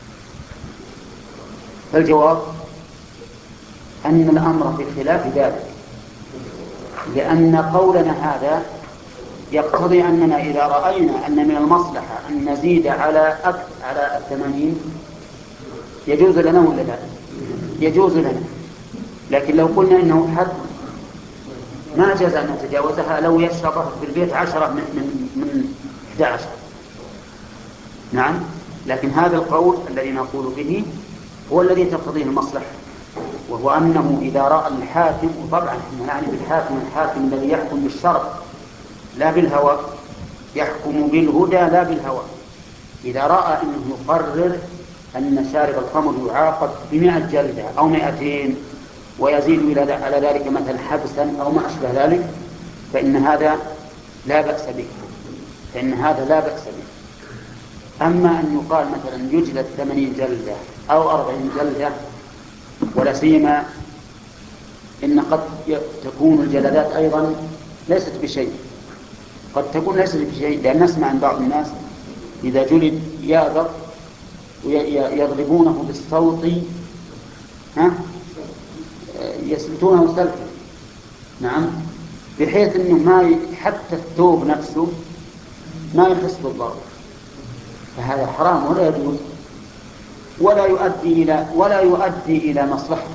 فالجواب أن الأمر في خلاف ذلك، لأن قولنا هذا يقتضي أننا إذا رأينا أن من المصلحة أن نزيد على أكثر على الثمانين يجوز لنا ولا لا؟ يجوز لنا. لكن لو قلنا إنه حد ما جاز أن نتجاوزها لو يشربه في البيت عشرة من من من إحدى عشر. نعم، لكن هذا القول الذي نقول به هو الذي تقتضيه المصلحة، وهو أنه إذا رأى الحاكم، وطبعا نعني بالحاكم الحاكم الذي يحكم بالشرع لا بالهوى، يحكم بالهدى لا بالهوى، إذا رأى أنه يقرر أن شارب الخمر يعاقب بمئة جلدة أو مئتين ويزيد على ذلك مثلا حبسا أو ما أشبه ذلك، فإن هذا لا بأس به، فإن هذا لا بأس به. أما أن يقال مثلا يجلد ثمانين جلدة أو أربعين جلدة، ولا سيما إن قد تكون الجلدات أيضا ليست بشيء، قد تكون ليست بشيء، لأن نسمع عن بعض الناس إذا جلد يأذر ويضربونه بالصوت ها يسلتونه سلفا، نعم، بحيث أنه ما حتى الثوب نفسه ما يحس بالضرب، فهذا حرام ولا يجوز ولا يؤدي إلى ولا يؤدي إلى مصلحة.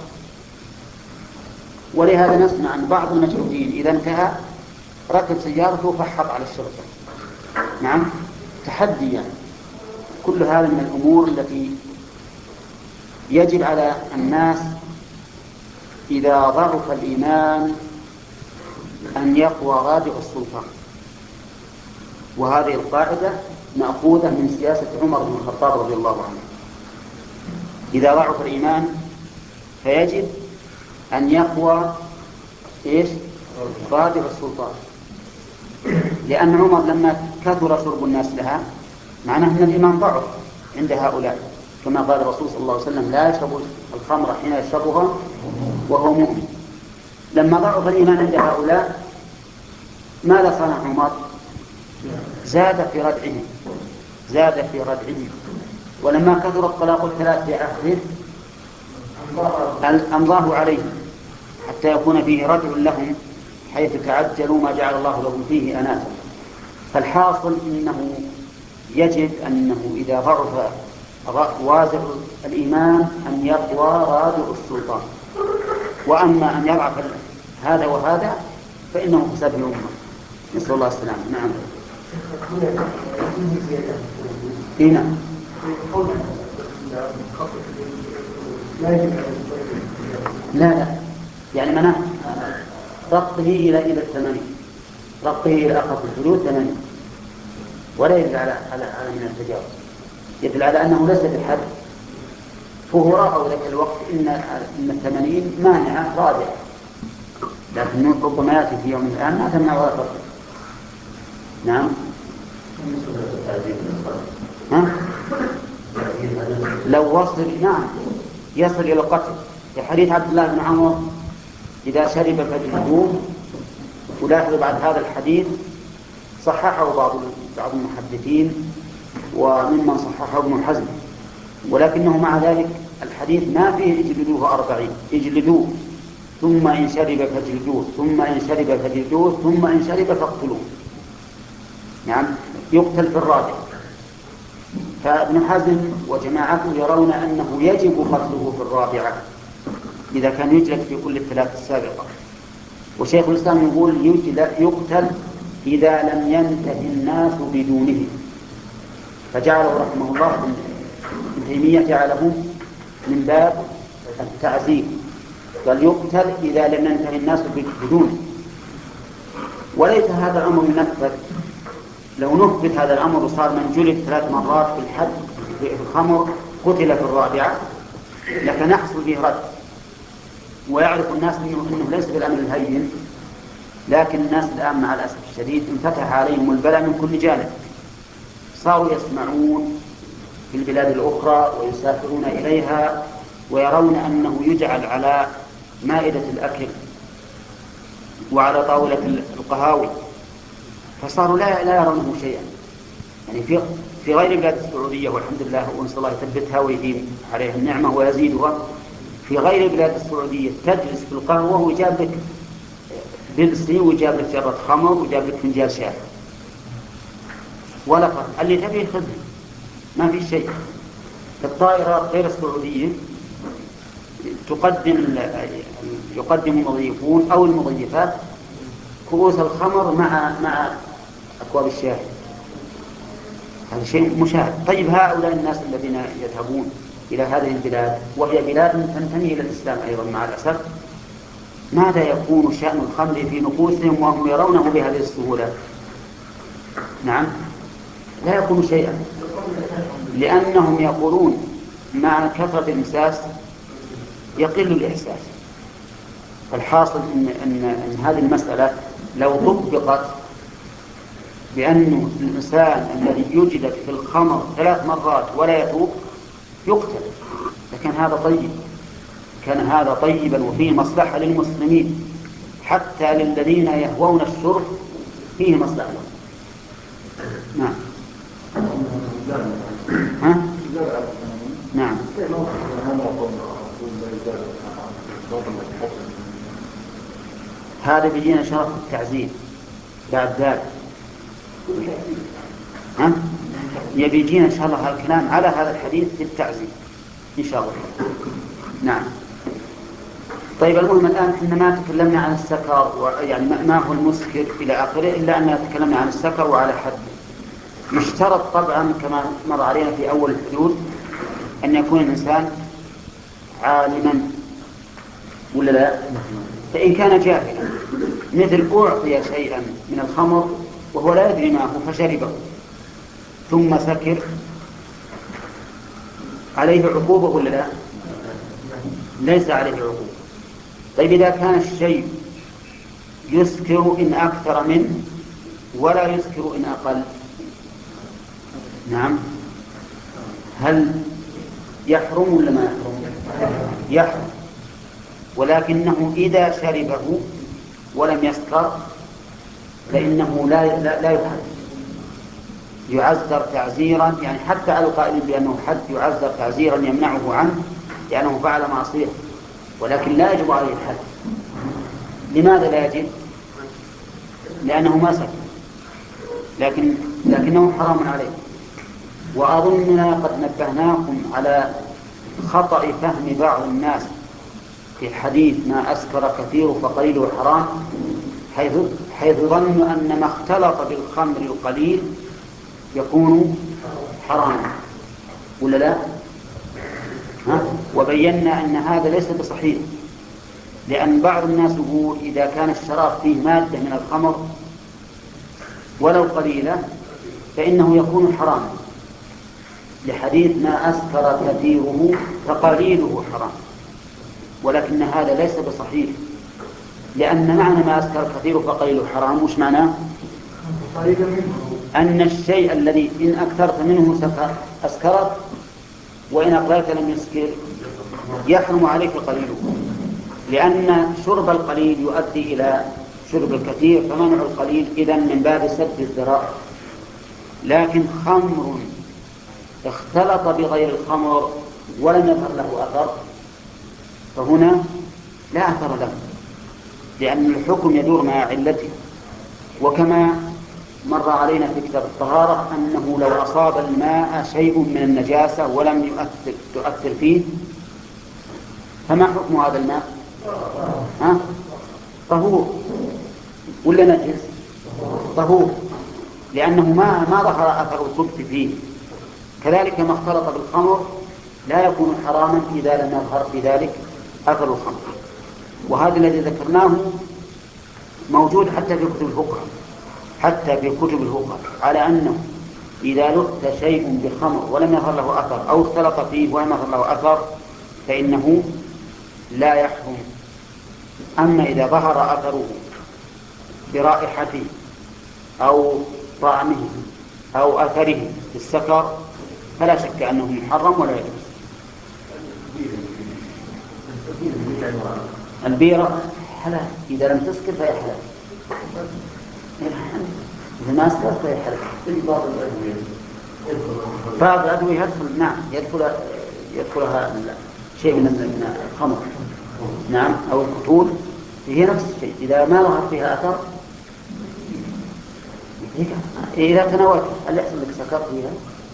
ولهذا نسمع عن بعض المجهولين إذا انتهى ركب سيارته وفحط على الشرطة، نعم، تحدي يعني. كل هذا من الأمور التي يجب على الناس إذا ضعف الإيمان أن يقوى رادع السلطان. وهذه القاعدة مأخوذة من سياسة عمر بن الخطاب رضي الله عنه. إذا ضعف الإيمان فيجب أن يقوى إيش؟ رادع السلطان. لأن عمر لما كثر شرب الناس لها معناه أن الإيمان ضعف عند هؤلاء، كما قال الرسول صلى الله عليه وسلم: لا يشرب الخمر حين يشربها وهو مؤمن. لما ضعف الإيمان عند هؤلاء ماذا صنع عمر؟ زاد في ردعه زاد في ردعه ولما كثر الطلاق الثلاث في عهده أمضاه عليهم حتى يكون فيه ردع لهم، حيث تعجلوا ما جعل الله لهم فيه أناسا. فالحاصل إنه يجب أنه إذا ضعف وازع الإيمان أن يقوى رادع السلطان، وأما أن يضعف هذا وهذا فإنه فساد الأمة، نسأل الله السلامة. نعم. هنا لا لا يعني منع ربطه إلى إلى الثمانين، ربطه إلى أخف الحدود ثمانين، ولا يدل على على على من التجاوز، يدل على أنه ليس بالحد. فهو رأوا ذاك الوقت إن إن الثمانين مانعة رادعة، لكن ربما يأتي في يوم الآن ما تمنع ولا ترد. نعم. ها؟ لو وصل نعم يصل إلى القتل، في حديث عبد الله بن عمر إذا شرب فجلدوه. ولاحظوا بعد هذا الحديث صححه بعض بعض المحدثين وممن صححه ابن حزم، ولكنه مع ذلك الحديث ما فيه اجلدوه أربعين، اجلدوه ثم إن شرب فجلدوه ثم إن شرب فجلدوه ثم إن شرب فاقتلوه. نعم يقتل في الرابع. فابن حزم وجماعته يرون أنه يجب قتله في الرابعة إذا كان يجلد في كل الثلاث السابقة. وشيخ الإسلام يقول يقتل إذا لم ينتهي الناس بدونه، فجعله رحمه الله ابن تيمية جعله من باب التعزير، قال يقتل إذا لم ينتهي الناس بدونه. وليس هذا الأمر ينفذ. لو نثبت هذا الأمر وصار من جلد ثلاث مرات في الحد في الخمر قتل في الرابعة لكن يحصل به رد، ويعرف الناس إنه, إنه ليس بالأمر الهين. لكن الناس الآن مع الأسف الشديد انفتح عليهم البلاء من كل جانب، صاروا يسمعون في البلاد الأخرى ويسافرون إليها ويرون أنه يجعل على مائدة الأكل وعلى طاولة القهاوي، فصاروا لا لا يرونه شيئا. يعني في في غير بلاد السعودية والحمد لله ونسأل الله يثبتها ويديم عليها النعمة ويزيدها، في غير بلاد السعودية تجلس في القهوة ويجاب لك بلسي ويجاب لك جرة خمر ويجاب لك فنجان شاي ولا فرق، اللي تبيه خذه ما في شيء. الطائرات غير السعودية تقدم يقدم المضيفون أو المضيفات كؤوس الخمر مع مع أكواب الشاي، هذا شيء مشاهد. طيب هؤلاء الناس الذين يذهبون إلى هذه البلاد وهي بلاد تنتمي إلى الإسلام أيضا مع الأسف، ماذا يكون شأن الخمر في نفوسهم وهم يرونه بهذه السهولة؟ نعم لا يكون شيئا، لأنهم يقولون مع كثرة الإمساس يقل الإحساس. الحاصل إن, إن, إن هذه المسألة لو طبقت بأن الإنسان الذي يجلد في الخمر ثلاث مرات ولا يتوب يقتل، لكن هذا طيب، كان هذا طيبا وفيه مصلحة للمسلمين، حتى للذين يهوون الشرب فيه مصلحة. نعم. ها؟ نعم. هذا بيجينا شرف التعزيز بعد ذلك. ها؟ يبي يجينا إن شاء الله الكلام على هذا الحديث في التعزيز إن شاء الله. نعم. طيب المهم الآن إحنا ما تكلمنا عن السكر يعني ما هو المسكر إلى آخره، إلا أننا تكلمنا عن السكر وعلى حد. يشترط طبعا كما مر علينا في أول الحدود أن يكون الإنسان عالما ولا لا؟ فإن كان جاهلا مثل أعطي شيئا من الخمر وهو لا يدري ما هو فشربه ثم سكر عليه عقوبة ولا لا؟ ليس عليه عقوبة. طيب إذا كان الشيء يسكر إن أكثر منه ولا يسكر إن أقل، نعم، هل يحرم ولا ما يحرم؟ يحرم، ولكنه إذا شربه ولم يسكر فإنه لا لا, لا يحرم، يعذر تعزيرا، يعني حتى على القائل بأنه حد يعذر تعزيرا يمنعه عنه لأنه فعل معصية، ولكن لا يجب عليه الحد. لماذا لا يجب؟ لأنه ما سكر، لكن لكنه حرام عليه. وأظننا قد نبهناكم على خطأ فهم بعض الناس في حديث ما أسكر كثير فقليله حرام، حيث حيث ظنوا أن ما اختلط بالخمر القليل يكون حراما ولا لا؟ ها؟ وبينا أن هذا ليس بصحيح، لأن بعض الناس يقول إذا كان الشراب فيه مادة من الخمر ولو قليلة فإنه يكون حراما، لحديث ما أسكر كثيره فقليله حرام، ولكن هذا ليس بصحيح، لأن معنى ما أسكر كثيره فقليله حرام وش معناه؟ أن الشيء الذي إن أكثرت منه أسكرت وإن أقللت لم يسكر يحرم عليك قليله، لأن شرب القليل يؤدي إلى شرب الكثير، فمنع القليل إذن من باب سد الذرائع. لكن خمر اختلط بغير الخمر ولم يظهر له أثر فهنا لا أثر له، لأن الحكم يدور مع علته. وكما مر علينا في كتاب الطهارة أنه لو أصاب الماء شيء من النجاسة ولم يؤثر تؤثر فيه فما حكم هذا الماء؟ ها؟ طهور ولا نجس؟ طهور، لأنه ما ما ظهر أثر الخبث فيه. كذلك ما اختلط بالخمر لا يكون حراما إذا لم يظهر في ذلك أثر الخمر. وهذا الذي ذكرناه موجود حتى في كتب الفقه، حتى في كتب الفقه على أنه إذا لقت شيء بخمر ولم يظهر له أثر أو اختلط فيه ولم يظهر له أثر فإنه لا يحرم. أما إذا ظهر أثره برائحته أو طعمه أو أثره في السكر فلا شك أنه محرم ولا يجوز. البيرة حلال إذا لم تسكر فهي حلال، إذا ما أسكرت فهي حلال. بعض الأدوية يدخل نعم يدخل يدخلها شيء من الخمر نعم أو الكحول، هي نفس الشيء إذا ما ظهر فيها أثر. إذا تناولت هل يحصل لك سكر فيها؟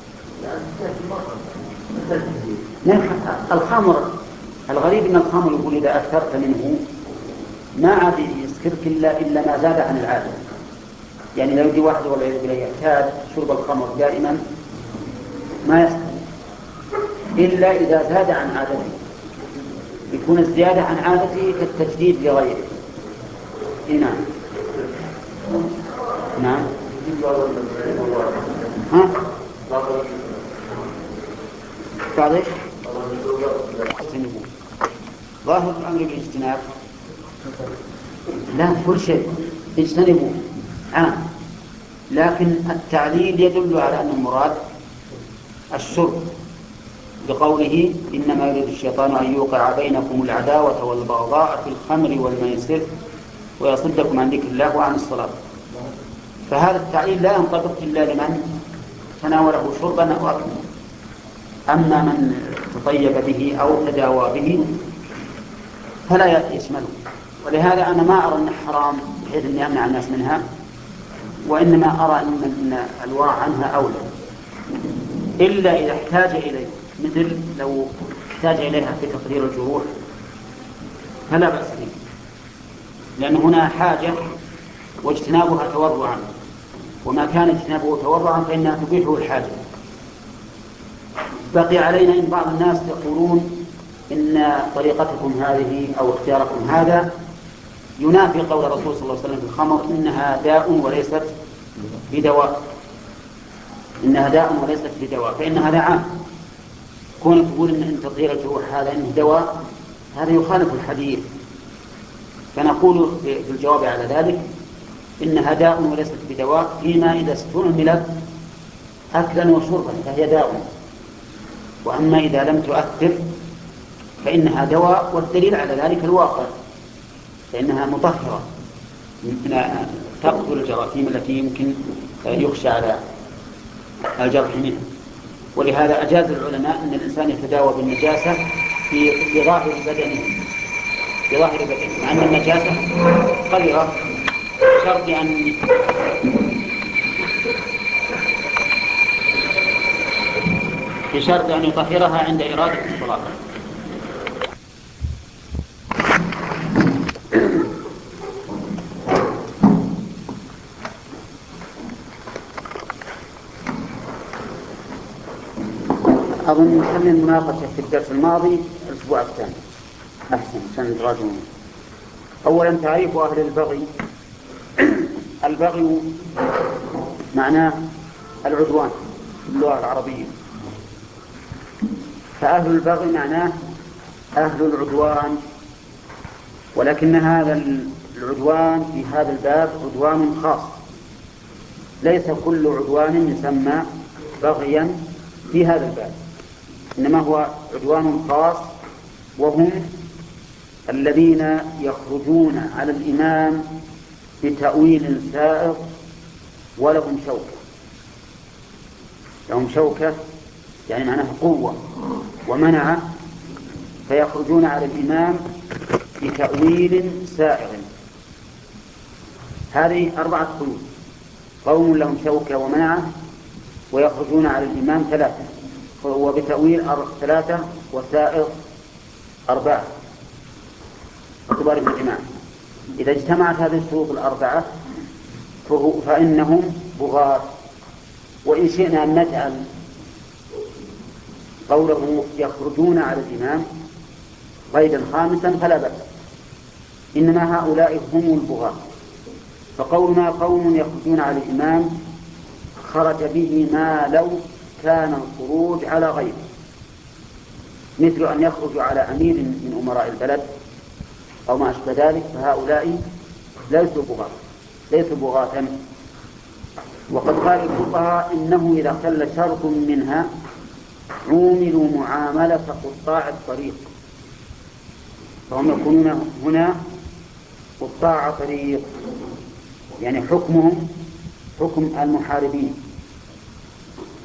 الخمر الغريب أن الخمر يقول إذا أكثرت منه ما عاد يسكرك إلا إلا ما زاد عن العادة. يعني لو يجي واحد ولا يجي يعتاد شرب الخمر دائما ما يسكر إلا إذا زاد عن عادته، يكون الزيادة عن عادته كالتجديد لغيره. نعم نعم ها بعد ايش؟ ظاهر الأمر بالاجتناب لا كل شيء اجتنبوا عام، لكن التعليل يدل على أن المراد الشرب بقوله إنما يريد الشيطان أن يوقع بينكم العداوة والبغضاء في الخمر والميسر ويصدكم عن ذكر الله وعن الصلاة. فهذا التعليل لا ينطبق إلا لمن تناوله شربا أو أكلا، أما من تطيب به أو تداوى به فلا يشمله. ولهذا أنا ما أرى أن حرام بحيث أن يمنع الناس منها، وإنما أرى أن الورع عنها أولى إلا إذا احتاج إليه، مثل لو احتاج إليها في تقدير الجروح فلا بأس به، لأن هنا حاجة واجتنابها تورعا، وما كان اجتنابه تورعا فإنها تبيحه الحاجة. بقي علينا إن بعض الناس يقولون إن طريقتكم هذه أو اختياركم هذا ينافي قول الرسول صلى الله عليه وسلم في الخمر إنها داء وليست بدواء، إنها داء وليست بدواء، فإن هذا عام. كونك تقول إن تطهير الجروح هذا إنه دواء هذا يخالف الحديث، فنقول في الجواب على ذلك إنها داء وليست بدواء فيما إذا استعملت أكلا وشربا فهي داء، وأما إذا لم تؤثر فإنها دواء، والدليل على ذلك الواقع، فإنها مطهرة يمكن تقتل الجراثيم التي يمكن يخشى على الجرح منها. ولهذا أجاز العلماء أن الإنسان يتداوى بالنجاسة في في ظاهر بدنه في ظاهر بدنه مع أن النجاسة قذرة بشرط أن بشرط أن يطهرها عند إرادة الصلاة. أظن نكمل المناقشة في الدرس الماضي الأسبوع الثاني أحسن عشان تراجعون. أولا تعريف أهل البغي. البغي معناه العدوان في اللغة العربية، فأهل البغي معناه أهل العدوان، ولكن هذا العدوان في هذا الباب عدوان خاص، ليس كل عدوان يسمى بغيا في هذا الباب، إنما هو عدوان خاص، وهم الذين يخرجون على الإمام بتأويل سائغ ولهم شوكة. لهم شوكة يعني معناه قوة ومنع، فيخرجون على الإمام بتأويل سائغ. هذه أربعة قيود: قوم لهم شوكة ومنعة، ويخرجون على الإمام ثلاثة، وبتأويل ثلاثة، وسائغ أربعة اعتبار الجماعة. إذا اجتمعت هذه الشروط الأربعة فإنهم بغاة. وإن شئنا أن نجعل قوله يخرجون على الإمام قيدا خامسا فلا بأس، إنما هؤلاء هم البغاة. فقولنا قوم يخرجون على الإمام خرج به ما لو كان الخروج على غيره، مثل أن يخرج على أمير من أمراء البلد أو ما أشبه ذلك، فهؤلاء ليسوا بغاة ليسوا بغاة. وقد قال الفقهاء إنه إذا اختل شرط منها عوملوا معاملة قطاع الطريق، فهم يكونون هنا قطاع طريق، يعني حكمهم حكم المحاربين،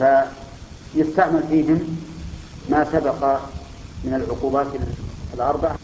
فيستعمل فيهم ما سبق من العقوبات الأربع